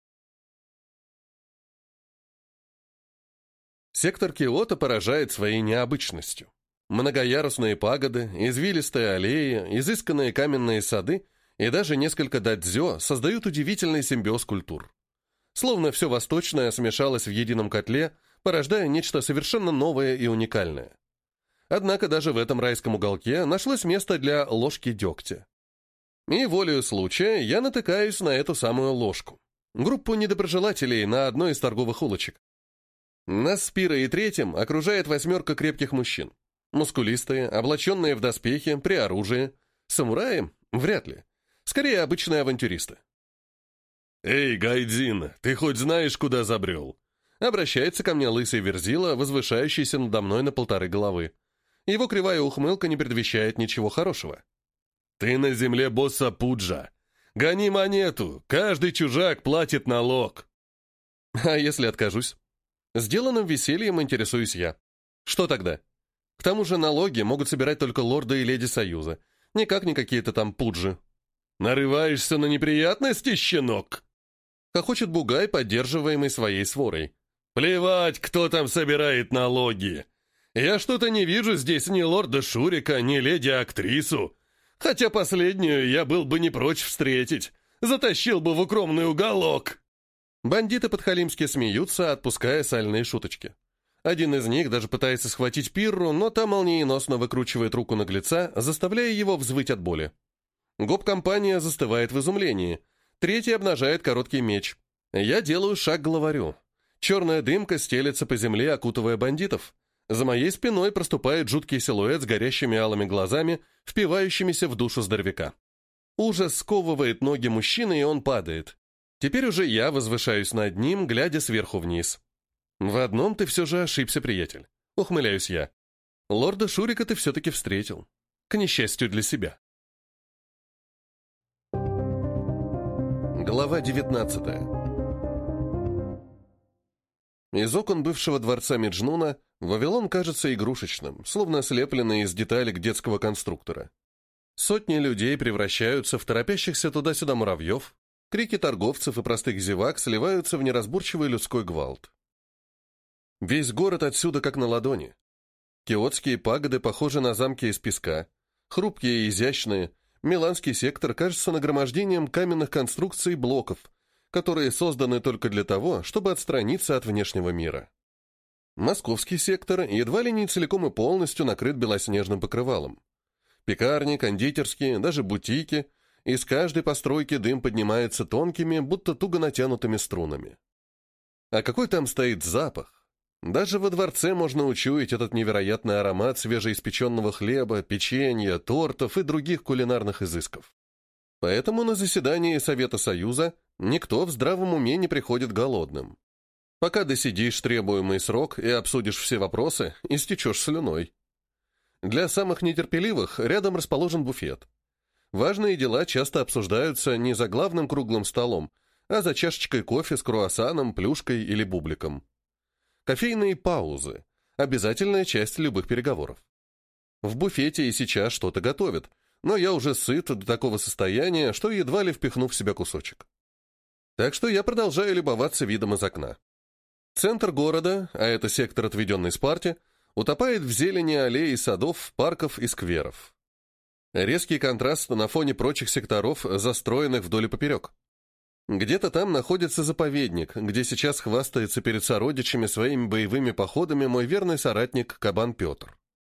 Сектор Киото поражает своей необычностью. Многоярусные пагоды, извилистые аллеи, изысканные каменные сады и даже несколько дадзё создают удивительный симбиоз культур. Словно все восточное смешалось в едином котле, порождая нечто совершенно новое и уникальное. Однако даже в этом райском уголке нашлось место для ложки дегтя. И волею случая я натыкаюсь на эту самую ложку. Группу недоброжелателей на одной из торговых улочек. Нас с Пирой и Третьим окружает 8 крепких мужчин. Мускулистые, облаченные в доспехи, при оружии. Самураи? Вряд ли. Скорее, обычные авантюристы. «Эй, Гайдзин, ты хоть знаешь, куда забрел?» Обращается ко мне лысый верзила, возвышающийся надо мной на 1,5 головы. Его кривая ухмылка не предвещает ничего хорошего. «Ты на земле босса Пуджа. Гони монету, каждый чужак платит налог». «А если откажусь?» Сделанным весельем интересуюсь я. «Что тогда?» К тому же налоги могут собирать только лорды и леди Союза. Никак не какие-то там пуджи. «Нарываешься на неприятности, щенок?» Хохочет бугай, поддерживаемый своей сворой. «Плевать, кто там собирает налоги. Я что-то не вижу здесь ни лорда Шурика, ни леди-актрису. Хотя последнюю я был бы не прочь встретить. Затащил бы в укромный уголок». Бандиты подхалимски смеются, отпуская сальные шуточки. Один из них даже пытается схватить Пирру, но та молниеносно выкручивает руку наглеца, заставляя его взвыть от боли. Гоп-компания застывает в изумлении. Третий обнажает короткий меч. Я делаю шаг к главарю. Черная дымка стелется по земле, окутывая бандитов. За моей спиной проступает жуткий силуэт с горящими алыми глазами, впивающимися в душу здоровяка. Ужас сковывает ноги мужчины, и он падает. Теперь уже я возвышаюсь над ним, глядя сверху вниз. «В одном ты все же ошибся, приятель», — ухмыляюсь я. «Лорда Шурика ты все-таки встретил. К несчастью для себя». Глава 19. Из окон бывшего дворца Меджнуна Вавилон кажется игрушечным, словно слепленный из деталек детского конструктора. Сотни людей превращаются в торопящихся туда-сюда муравьев, крики торговцев и простых зевак сливаются в неразборчивый людской гвалт. Весь город отсюда как на ладони. Киотские пагоды похожи на замки из песка, хрупкие и изящные. Миланский сектор кажется нагромождением каменных конструкций и блоков, которые созданы только для того, чтобы отстраниться от внешнего мира. Московский сектор едва ли не целиком и полностью накрыт белоснежным покрывалом. Пекарни, кондитерские, даже бутики, из каждой постройки дым поднимается тонкими, будто туго натянутыми струнами. А какой там стоит запах? Даже во дворце можно учуять этот невероятный аромат свежеиспеченного хлеба, печенья, тортов и других кулинарных изысков. Поэтому на заседании Совета Союза никто в здравом уме не приходит голодным. Пока досидишь требуемый срок и обсудишь все вопросы, истечешь слюной. Для самых нетерпеливых рядом расположен буфет. Важные дела часто обсуждаются не за главным круглым столом, а за чашечкой кофе с круассаном, плюшкой или бубликом. Кофейные паузы – обязательная часть любых переговоров. В буфете и сейчас что-то готовят, но я уже сыт до такого состояния, что едва ли впихну в себя кусочек. Так что я продолжаю любоваться видом из окна. Центр города, а это сектор, отведенный Спарте, утопает в зелени аллей, садов, парков и скверов. Резкий контраст на фоне прочих секторов, застроенных вдоль и поперек. Где-то там находится заповедник, где сейчас хвастается перед сородичами своими боевыми походами мой верный соратник Кабан Петр.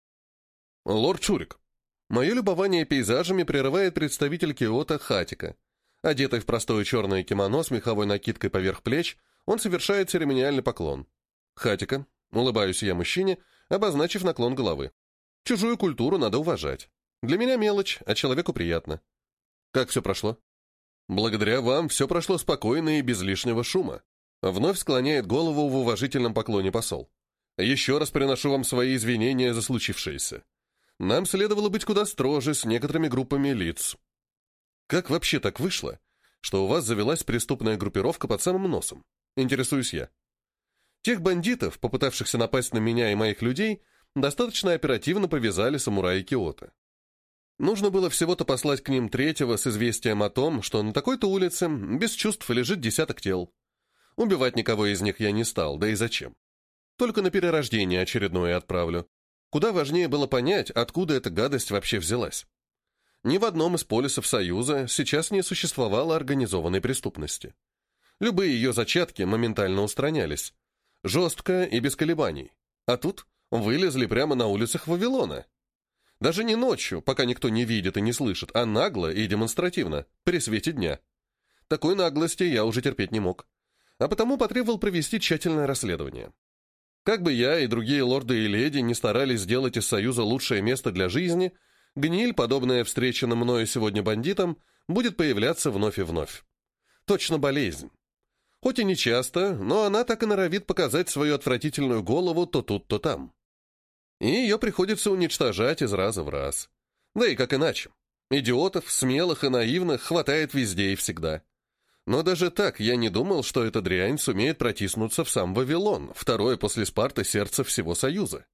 Лорд Шурик. Мое любование пейзажами прерывает представитель Киото Хатика. Одетый в простое черное кимоно с меховой накидкой поверх плеч, он совершает церемониальный поклон. Хатика, улыбаюсь я мужчине, обозначив наклон головы. Чужую культуру надо уважать. Для меня мелочь, а человеку приятно. Как все прошло? Благодаря вам все прошло спокойно и без лишнего шума. Вновь склоняет голову в уважительном поклоне посол. Еще раз приношу вам свои извинения за случившееся. Нам следовало быть куда строже с некоторыми группами лиц. Как вообще так вышло, что у вас завелась преступная группировка под самым носом? Интересуюсь я. Тех бандитов, попытавшихся напасть на меня и моих людей, достаточно оперативно повязали самураи Киото. Нужно было всего-то послать к ним третьего с известием о том, что на такой-то улице без чувств лежит десяток тел. Убивать никого из них я не стал, да и зачем? Только на перерождение очередное отправлю. Куда важнее было понять, откуда эта гадость вообще взялась. Ни в одном из полисов Союза сейчас не существовало организованной преступности. Любые ее зачатки моментально устранялись. Жестко и без колебаний. А тут вылезли прямо на улицах Вавилона. Даже не ночью, пока никто не видит и не слышит, а нагло и демонстративно, при свете дня. Такой наглости я уже терпеть не мог. А потому потребовал провести тщательное расследование. Как бы я и другие лорды и леди не старались сделать из Союза лучшее место для жизни, гниль, подобная встреченным мною сегодня бандитам, будет появляться вновь и вновь. Точно болезнь. Хоть и не часто, но она так и норовит показать свою отвратительную голову то тут, то там. И ее приходится уничтожать из раза в раз. Да и как иначе. Идиотов, смелых и наивных хватает везде и всегда. Но даже так я не думал, что эта дрянь сумеет протиснуться в сам Вавилон, второе после Спарты сердце всего Союза.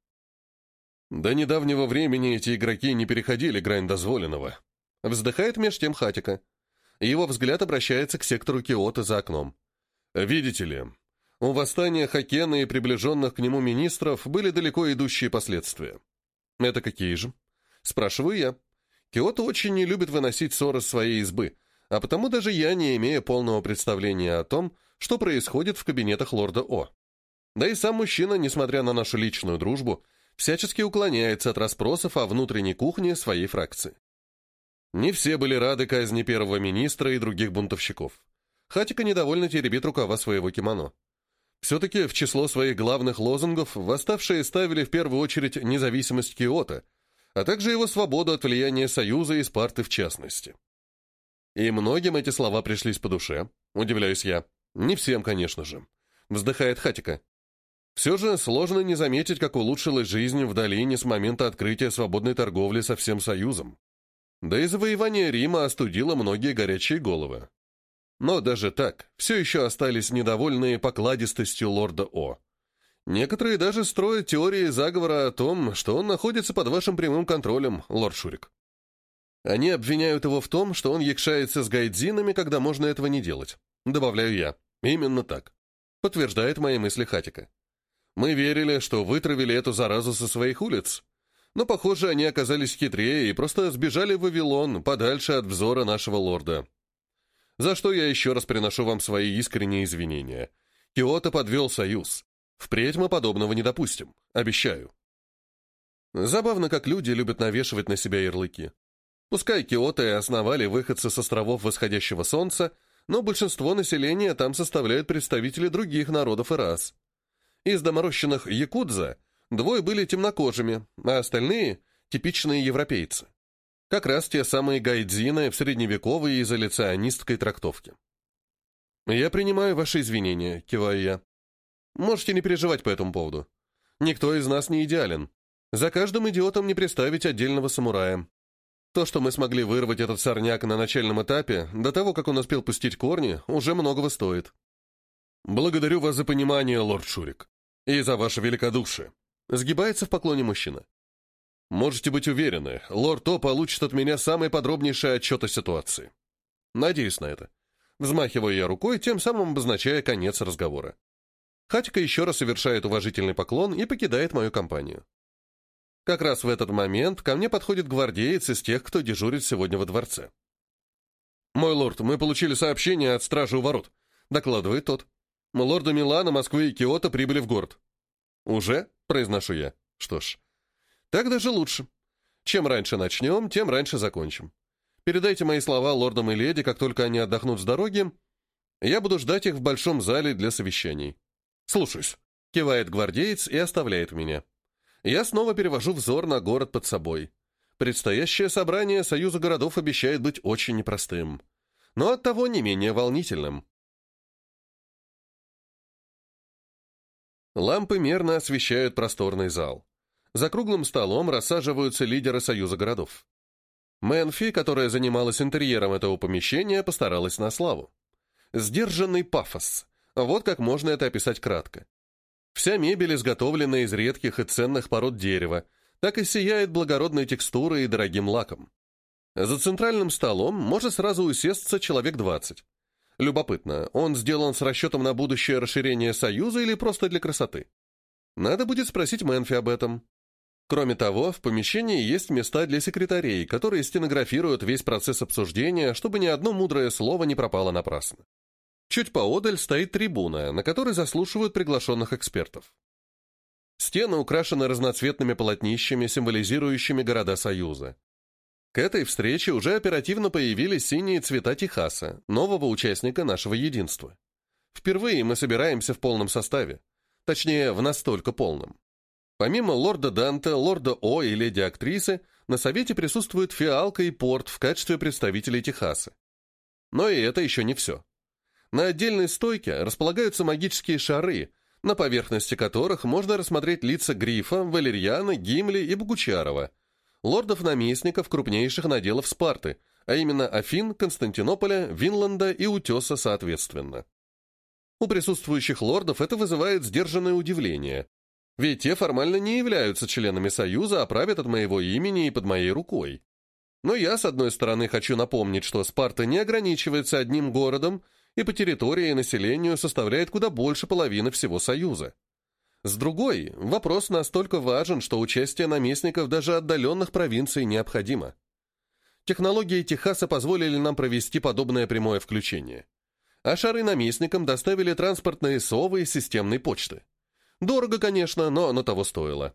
До недавнего времени эти игроки не переходили грань дозволенного. Вздыхает меж тем Хатико. Его взгляд обращается к сектору Киото за окном. Видите ли, у восстания Хокена и приближенных к нему министров были далеко идущие последствия. Это какие же? Спрашиваю я. Киото очень не любит выносить ссоры из своей избы, а потому даже я не имею полного представления о том, что происходит в кабинетах лорда О. Да и сам мужчина, несмотря на нашу личную дружбу, всячески уклоняется от расспросов о внутренней кухне своей фракции. Не все были рады казни первого министра и других бунтовщиков. Хатико недовольно теребит рукава своего кимоно. Все-таки в число своих главных лозунгов восставшие ставили в первую очередь независимость Киото, а также его свободу от влияния Союза и Спарты в частности. И многим эти слова пришлись по душе, удивляюсь я. Не всем, конечно же. Вздыхает Хатико. Все же сложно не заметить, как улучшилась жизнь в долине с момента открытия свободной торговли со всем Союзом. Да и завоевание Рима остудило многие горячие головы. Но даже так, все еще остались недовольные покладистостью лорда О. Некоторые даже строят теории заговора о том, что он находится под вашим прямым контролем, лорд Шурик. Они обвиняют его в том, что он якшается с гайдзинами, когда можно этого не делать. Добавляю я. Именно так. Подтверждает мои мысли Хатико. Мы верили, что вытравили эту заразу со своих улиц. Но, похоже, они оказались хитрее и просто сбежали в Вавилон, подальше от взора нашего лорда. За что я еще раз приношу вам свои искренние извинения. Киото подвел Союз. Впредь мы подобного не допустим. Обещаю. Забавно, как люди любят навешивать на себя ярлыки. Пускай Киото и основали выходцы с островов восходящего солнца, но большинство населения там составляют представители других народов и рас. Из доморощенных якудза двое были темнокожими, а остальные – типичные европейцы. Как раз те самые гайдзины в средневековой изоляционистской трактовке. «Я принимаю ваши извинения», – киваю я. «Можете не переживать по этому поводу. Никто из нас не идеален. За каждым идиотом не представить отдельного самурая. То, что мы смогли вырвать этот сорняк на начальном этапе, до того, как он успел пустить корни, уже многого стоит. Благодарю вас за понимание, лорд Шурик, и за ваше великодушие», — сгибается в поклоне мужчина. «Можете быть уверены, лорд О получит от меня самый подробнейший отчет о ситуации. Надеюсь на это». Взмахиваю я рукой, тем самым обозначая конец разговора. Хатико еще раз совершает уважительный поклон и покидает мою компанию. Как раз в этот момент ко мне подходит гвардеец из тех, кто дежурит сегодня во дворце. «Мой лорд, мы получили сообщение от стражи у ворот», — докладывает тот. «Лорды Милана, Москвы и Киото прибыли в город». «Уже?» — произношу я. «Что ж, так даже лучше. Чем раньше начнем, тем раньше закончим. Передайте мои слова лордам и леди, как только они отдохнут с дороги. Я буду ждать их в большом зале для совещаний». «Слушаюсь», — кивает гвардеец и оставляет меня. Я снова перевожу взор на город под собой. Предстоящее собрание Союза городов обещает быть очень непростым, но оттого не менее волнительным. Лампы мерно освещают просторный зал. За круглым столом рассаживаются лидеры Союза городов. Мэнфи, которая занималась интерьером этого помещения, постаралась на славу. Сдержанный пафос. Вот как можно это описать кратко. Вся мебель изготовлена из редких и ценных пород дерева, так и сияет благородной текстурой и дорогим лаком. За центральным столом может сразу усесться человек 20. Любопытно, он сделан с расчетом на будущее расширение Союза или просто для красоты? Надо будет спросить Мэнфи об этом. Кроме того, в помещении есть места для секретарей, которые стенографируют весь процесс обсуждения, чтобы ни одно мудрое слово не пропало напрасно. Чуть поодаль стоит трибуна, на которой заслушивают приглашенных экспертов. Стены украшены разноцветными полотнищами, символизирующими города Союза. К этой встрече уже оперативно появились синие цвета Техаса, нового участника нашего единства. Впервые мы собираемся в полном составе. Точнее, в настолько полном. Помимо лорда Данте, лорда О и леди-актрисы, на совете присутствуют Фиалка и Порт в качестве представителей Техаса. Но и это еще не все. На отдельной стойке располагаются магические шары, на поверхности которых можно рассмотреть лица Грифа, Валерьяна, Гимли и Богучарова, лордов-наместников крупнейших наделов Спарты, а именно Афин, Константинополя, Винланда и Утеса соответственно. У присутствующих лордов это вызывает сдержанное удивление, ведь те формально не являются членами Союза, а правят от моего имени и под моей рукой. Но я, с одной стороны, хочу напомнить, что Спарта не ограничивается одним городом и по территории и населению составляет куда больше половины всего Союза. С другой, вопрос настолько важен, что участие наместников даже отдаленных провинций необходимо. Технологии Техаса позволили нам провести подобное прямое включение. А шары наместникам доставили транспортные совы и системной почты. Дорого, конечно, но оно того стоило.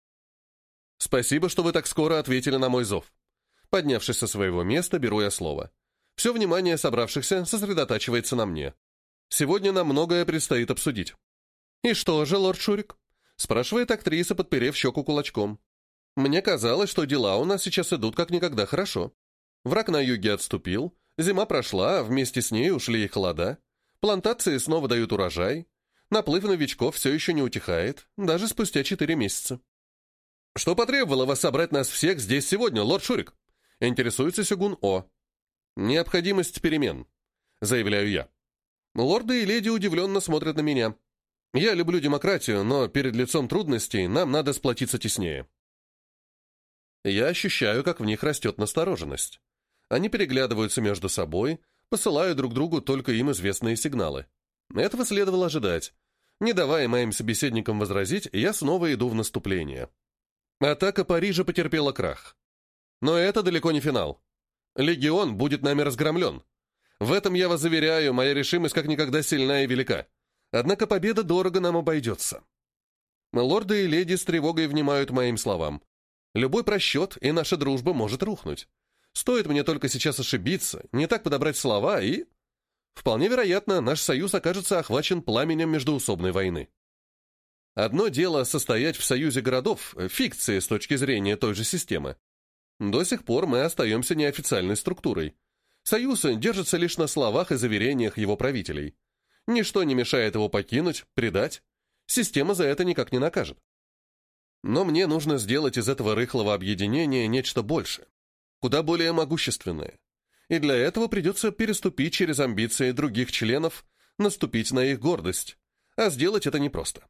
Спасибо, что вы так скоро ответили на мой зов. Поднявшись со своего места, беру я слово. Все внимание собравшихся сосредотачивается на мне. Сегодня нам многое предстоит обсудить. «И что же, лорд Шурик?» — спрашивает актриса, подперев щеку кулачком. «Мне казалось, что дела у нас сейчас идут как никогда хорошо. Враг на юге отступил, зима прошла, а вместе с ней ушли и холода. Плантации снова дают урожай. Наплыв новичков все еще не утихает, даже спустя 4 месяца». «Что потребовало вас собрать нас всех здесь сегодня, лорд Шурик?» — интересуется Сёгун О. «Необходимость перемен», — заявляю я. Лорды и леди удивленно смотрят на меня. Я люблю демократию, но перед лицом трудностей нам надо сплотиться теснее. Я ощущаю, как в них растет настороженность. Они переглядываются между собой, посылая друг другу только им известные сигналы. Этого следовало ожидать. Не давая моим собеседникам возразить, я снова иду в наступление. Атака Парижа потерпела крах. Но это далеко не финал. Легион будет нами разгромлен. В этом, я вас заверяю, моя решимость как никогда сильна и велика. Однако победа дорого нам обойдется. Лорды и леди с тревогой внимают моим словам. Любой просчет, и наша дружба может рухнуть. Стоит мне только сейчас ошибиться, не так подобрать слова, и... Вполне вероятно, наш союз окажется охвачен пламенем междоусобной войны. Одно дело состоять в союзе городов, фикции с точки зрения той же системы. До сих пор мы остаемся неофициальной структурой. Союз держится лишь на словах и заверениях его правителей. Ничто не мешает его покинуть, предать. Система за это никак не накажет. Но мне нужно сделать из этого рыхлого объединения нечто большее, куда более могущественное. И для этого придется переступить через амбиции других членов, наступить на их гордость. А сделать это непросто.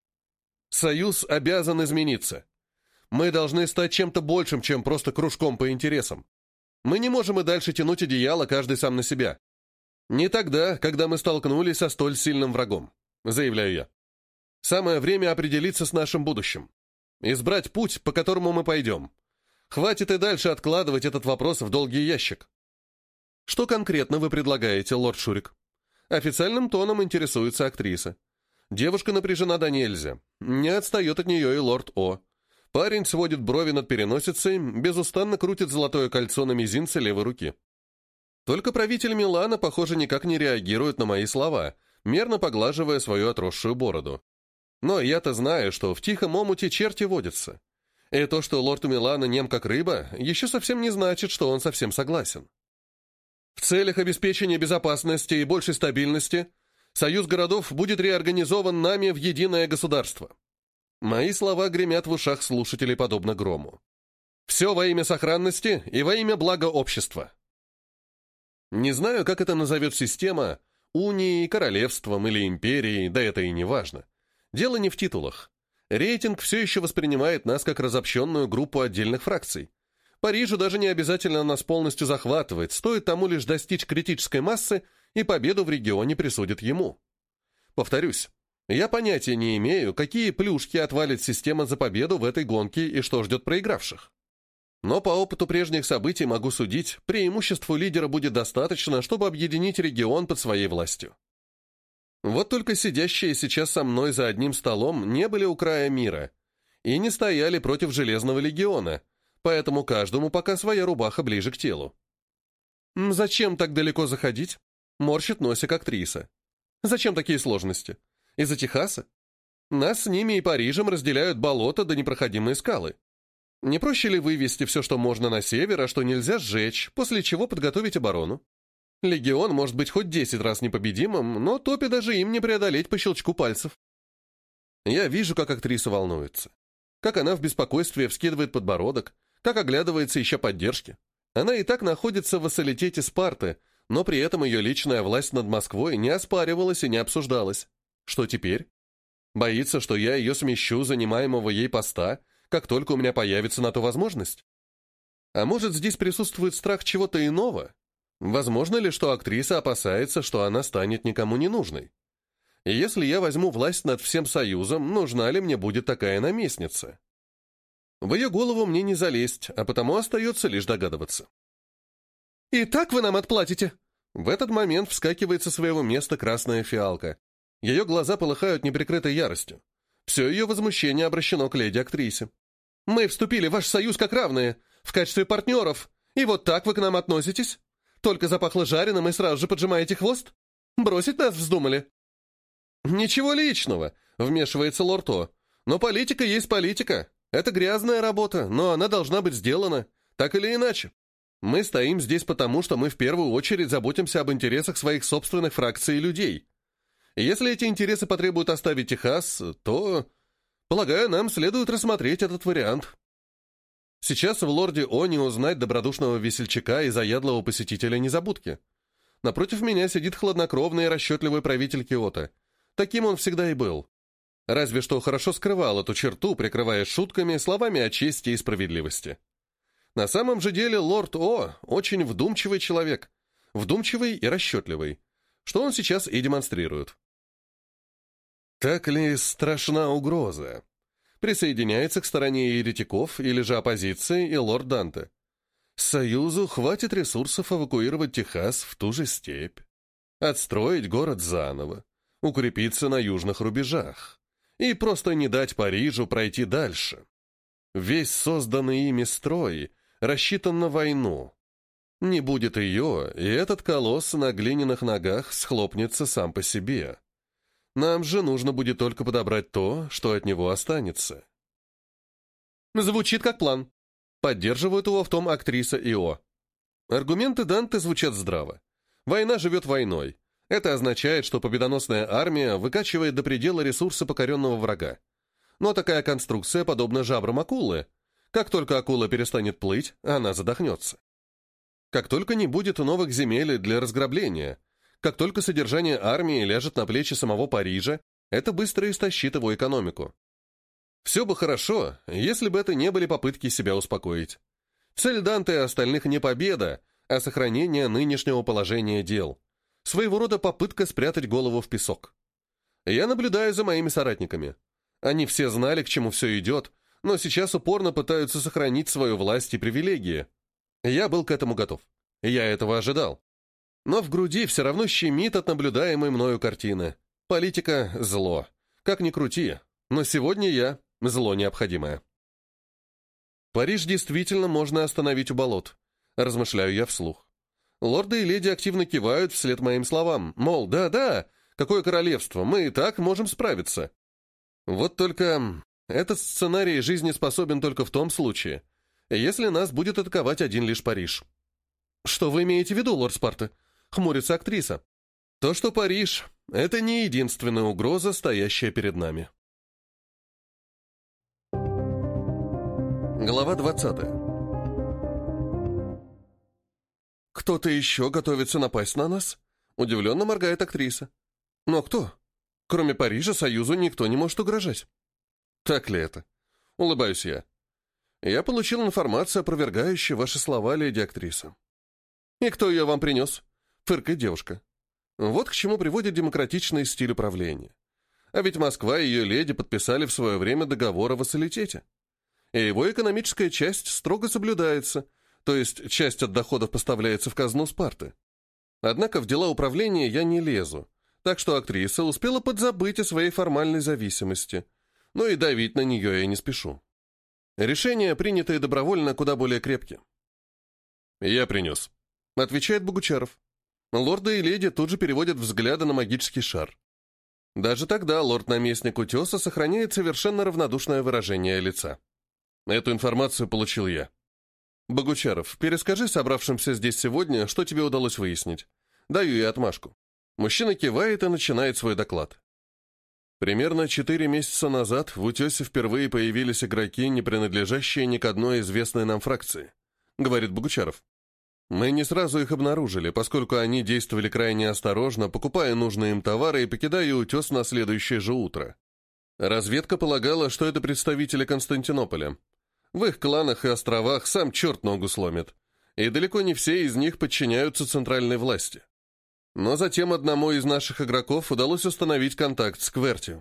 Союз обязан измениться. Мы должны стать чем-то большим, чем просто кружком по интересам. Мы не можем и дальше тянуть одеяло каждый сам на себя. Не тогда, когда мы столкнулись со столь сильным врагом, заявляю я. Самое время определиться с нашим будущим. Избрать путь, по которому мы пойдем. Хватит и дальше откладывать этот вопрос в долгий ящик. Что конкретно вы предлагаете, лорд Шурик? Официальным тоном интересуется актриса. Девушка напряжена до нельзя. Не отстает от нее и лорд О. Парень сводит брови над переносицей, безустанно крутит золотое кольцо на мизинце левой руки. Только правитель Милана, похоже, никак не реагирует на мои слова, мерно поглаживая свою отросшую бороду. Но я-то знаю, что в тихом омуте черти водятся. И то, что лорд Милана нем как рыба, еще совсем не значит, что он совсем согласен. В целях обеспечения безопасности и большей стабильности Союз городов будет реорганизован нами в единое государство. Мои слова гремят в ушах слушателей подобно грому. Все во имя сохранности и во имя блага общества. Не знаю, как это назовет система, унией, королевством или империей, да это и не важно. Дело не в титулах. Рейтинг все еще воспринимает нас как разобщенную группу отдельных фракций. Парижу даже не обязательно нас полностью захватывать, стоит тому лишь достичь критической массы, и победу в регионе присудит ему. Повторюсь, я понятия не имею, какие плюшки отвалит система за победу в этой гонке и что ждет проигравших. Но по опыту прежних событий могу судить, преимуществу лидера будет достаточно, чтобы объединить регион под своей властью. Вот только сидящие сейчас со мной за одним столом не были у края мира и не стояли против Железного легиона, поэтому каждому пока своя рубаха ближе к телу. «Зачем так далеко заходить?» — морщит носик актриса. «Зачем такие сложности? Из-за Техаса? Нас с ними и Парижем разделяют болота да непроходимые скалы. Не проще ли вывести все, что можно на север, а что нельзя сжечь, после чего подготовить оборону? Легион может быть хоть 10 раз непобедимым, но топе даже им не преодолеть по щелчку пальцев». Я вижу, как актриса волнуется. Как она в беспокойстве вскидывает подбородок, как оглядывается, ища поддержки. Она и так находится в вассалитете Спарты, но при этом ее личная власть над Москвой не оспаривалась и не обсуждалась. Что теперь? Боится, что я ее смещу занимаемого ей поста, как только у меня появится на то возможность? А может, здесь присутствует страх чего-то иного? Возможно ли, что актриса опасается, что она станет никому не нужной? И если я возьму власть над всем Союзом, нужна ли мне будет такая наместница? В ее голову мне не залезть, а потому остается лишь догадываться. «И так вы нам отплатите!» В этот момент вскакивает со своего места красная фиалка. Ее глаза полыхают неприкрытой яростью. Все ее возмущение обращено к леди-актрисе. «Мы вступили в ваш союз как равные, в качестве партнеров, и вот так вы к нам относитесь? Только запахло жареным и сразу же поджимаете хвост? Бросить нас вздумали?» «Ничего личного», — вмешивается лорд О. «Но политика есть политика. Это грязная работа, но она должна быть сделана, так или иначе. Мы стоим здесь потому, что мы в первую очередь заботимся об интересах своих собственных фракций и людей. И если эти интересы потребуют оставить Техас, то, полагаю, нам следует рассмотреть этот вариант. Сейчас в лорде О не узнать добродушного весельчака и заядлого посетителя незабудки. Напротив меня сидит хладнокровный и расчетливый правитель Киото. Таким он всегда и был. Разве что хорошо скрывал эту черту, прикрываясь шутками, словами о чести и справедливости. На самом же деле лорд О очень вдумчивый человек. Вдумчивый и расчетливый. Что он сейчас и демонстрирует. Так ли страшна угроза? Присоединяется к стороне еретиков или же оппозиции и лорд Данте. Союзу хватит ресурсов эвакуировать Техас в ту же степь. Отстроить город заново. Укрепиться на южных рубежах. И просто не дать Парижу пройти дальше. Весь созданный ими строй рассчитан на войну. Не будет ее, и этот колосс на глиняных ногах схлопнется сам по себе. Нам же нужно будет только подобрать то, что от него останется. Звучит как план. Поддерживают его в том актриса Ио. Аргументы Данте звучат здраво. Война живет войной. Это означает, что победоносная армия выкачивает до предела ресурсы покоренного врага. Но такая конструкция подобна жабрам акулы. Как только акула перестанет плыть, она задохнется. Как только не будет новых земель для разграбления, как только содержание армии ляжет на плечи самого Парижа, это быстро истощит его экономику. Все бы хорошо, если бы это не были попытки себя успокоить. Цель Данте и остальных не победа, а сохранение нынешнего положения дел. Своего рода попытка спрятать голову в песок. Я наблюдаю за моими соратниками. Они все знали, к чему все идет, но сейчас упорно пытаются сохранить свою власть и привилегии. Я был к этому готов. Я этого ожидал. Но в груди все равно щемит от наблюдаемой мною картины. Политика — зло. Как ни крути, но сегодня я — зло необходимое. Париж действительно можно остановить у болот. Размышляю я вслух. Лорды и леди активно кивают вслед моим словам, мол, да-да, какое королевство, мы и так можем справиться. Вот только этот сценарий жизнеспособен только в том случае, если нас будет атаковать один лишь Париж. «Что вы имеете в виду, лорд Спарта?» — хмурится актриса. «То, что Париж — это не единственная угроза, стоящая перед нами». Глава 20. «Кто-то еще готовится напасть на нас?» — удивленно моргает актриса. «Но кто? Кроме Парижа, Союзу никто не может угрожать». «Так ли это?» — улыбаюсь я. «Я получил информацию, опровергающую ваши слова, леди-актриса». «И кто ее вам принес?» — фыркает девушка. «Вот к чему приводит демократичный стиль управления. А ведь Москва и ее леди подписали в свое время договор о вассалитете. И его экономическая часть строго соблюдается, то есть часть от доходов поставляется в казну Спарты. Однако в дела управления я не лезу, так что актриса успела подзабыть о своей формальной зависимости, но и давить на нее я не спешу. Решения, принятые добровольно, куда более крепкие». «Я принес», — отвечает Богучаров. Лорды и леди тут же переводят взгляды на магический шар. Даже тогда лорд-наместник Утеса сохраняет совершенно равнодушное выражение лица. Эту информацию получил я. «Богучаров, перескажи собравшимся здесь сегодня, что тебе удалось выяснить. Даю ей отмашку». Мужчина кивает и начинает свой доклад. Примерно 4 месяца назад в Утесе впервые появились игроки, не принадлежащие ни к одной известной нам фракции, говорит Богучаров. Мы не сразу их обнаружили, поскольку они действовали крайне осторожно, покупая нужные им товары и покидая Утес на следующее же утро. Разведка полагала, что это представители Константинополя. В их кланах и островах сам черт ногу сломит, и далеко не все из них подчиняются центральной власти. Но затем одному из наших игроков удалось установить контакт с Кверти.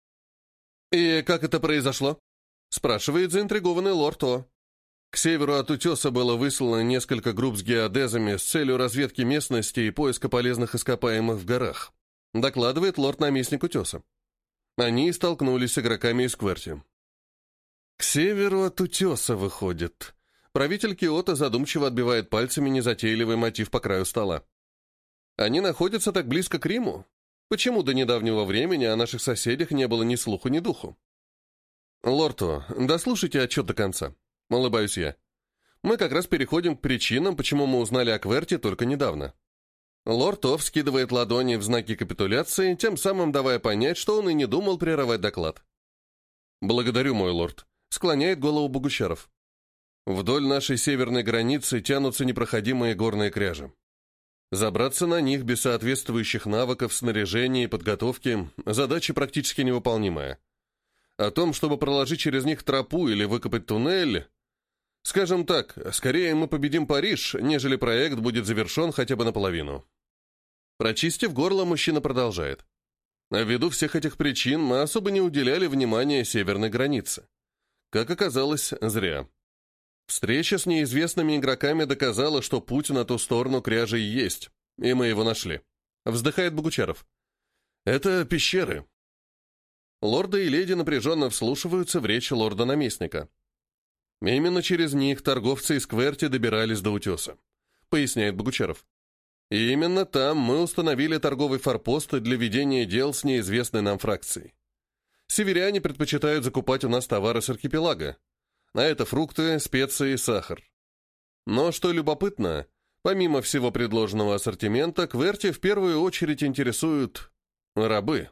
«И как это произошло?» — спрашивает заинтригованный лорд О. К северу от Утеса было выслано несколько групп с геодезами с целью разведки местности и поиска полезных ископаемых в горах, докладывает лорд-наместник Утеса. Они столкнулись с игроками из Кверти. «К северу от Утеса, выходит». Правитель Киота задумчиво отбивает пальцами незатейливый мотив по краю стола. «Они находятся так близко к Риму? Почему до недавнего времени о наших соседях не было ни слуху, ни духу?» «Лорто, дослушайте отчет до конца», — улыбаюсь я. «Мы как раз переходим к причинам, почему мы узнали о Кверти только недавно». Лорд О вскидывает ладони в знаки капитуляции, тем самым давая понять, что он и не думал прерывать доклад. «Благодарю, мой лорд», — склоняет голову Богучаров. «Вдоль нашей северной границы тянутся непроходимые горные кряжи. Забраться на них без соответствующих навыков, снаряжения и подготовки – задача практически невыполнимая. О том, чтобы проложить через них тропу или выкопать туннель… Скажем так, скорее мы победим Париж, нежели проект будет завершен хотя бы наполовину». Прочистив горло, мужчина продолжает. Ввиду всех этих причин мы особо не уделяли внимания северной границе. Как оказалось, зря. Встреча с неизвестными игроками доказала, что путь на ту сторону кряжи есть, и мы его нашли. Вздыхает Богучаров. Это пещеры. Лорды и леди напряженно вслушиваются в речь лорда-наместника. Именно через них торговцы из Кверти добирались до Утеса, поясняет Богучаров. И именно там мы установили торговый форпост для ведения дел с неизвестной нам фракцией. Северяне предпочитают закупать у нас товары с архипелага, а это фрукты, специи, сахар. Но, что любопытно, помимо всего предложенного ассортимента, Кверти в первую очередь интересуют рабы.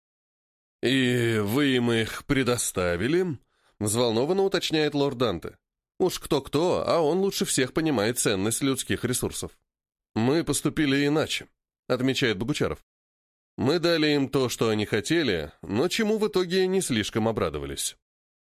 «И вы им их предоставили?» — взволнованно уточняет лорд Данте. Уж кто-кто, а он лучше всех понимает ценность людских ресурсов. «Мы поступили иначе», — отмечает Богучаров. «Мы дали им то, что они хотели, но чему в итоге не слишком обрадовались».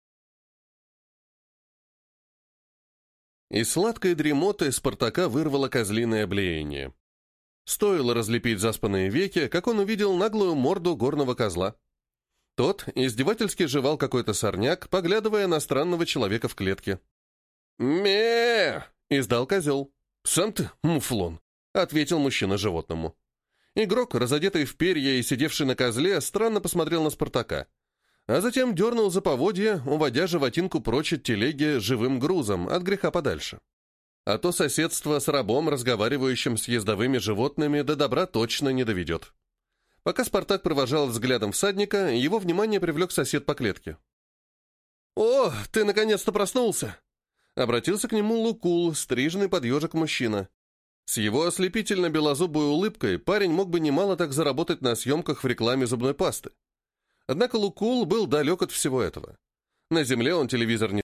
Из сладкой дремоты Спартака вырвало козлиное блеяние. Стоило разлепить заспанные веки, как он увидел наглую морду горного козла. Тот издевательски жевал какой-то сорняк, поглядывая на странного человека в клетке. «Ме!» — издал козел. «Сам ты, муфлон!» — ответил мужчина животному. Игрок, разодетый в перья и сидевший на козле, странно посмотрел на Спартака, а затем дернул за поводья, уводя животинку прочь от телеги живым грузом, от греха подальше. А то соседство с рабом, разговаривающим с ездовыми животными, до добра точно не доведет. Пока Спартак провожал взглядом всадника, его внимание привлек сосед по клетке. «О, ты наконец-то проснулся!» Обратился к нему Лукул, стриженный под ежик мужчина. С его ослепительно-белозубой улыбкой парень мог бы немало так заработать на съемках в рекламе зубной пасты. Однако Лукул был далек от всего этого. На земле он телевизор не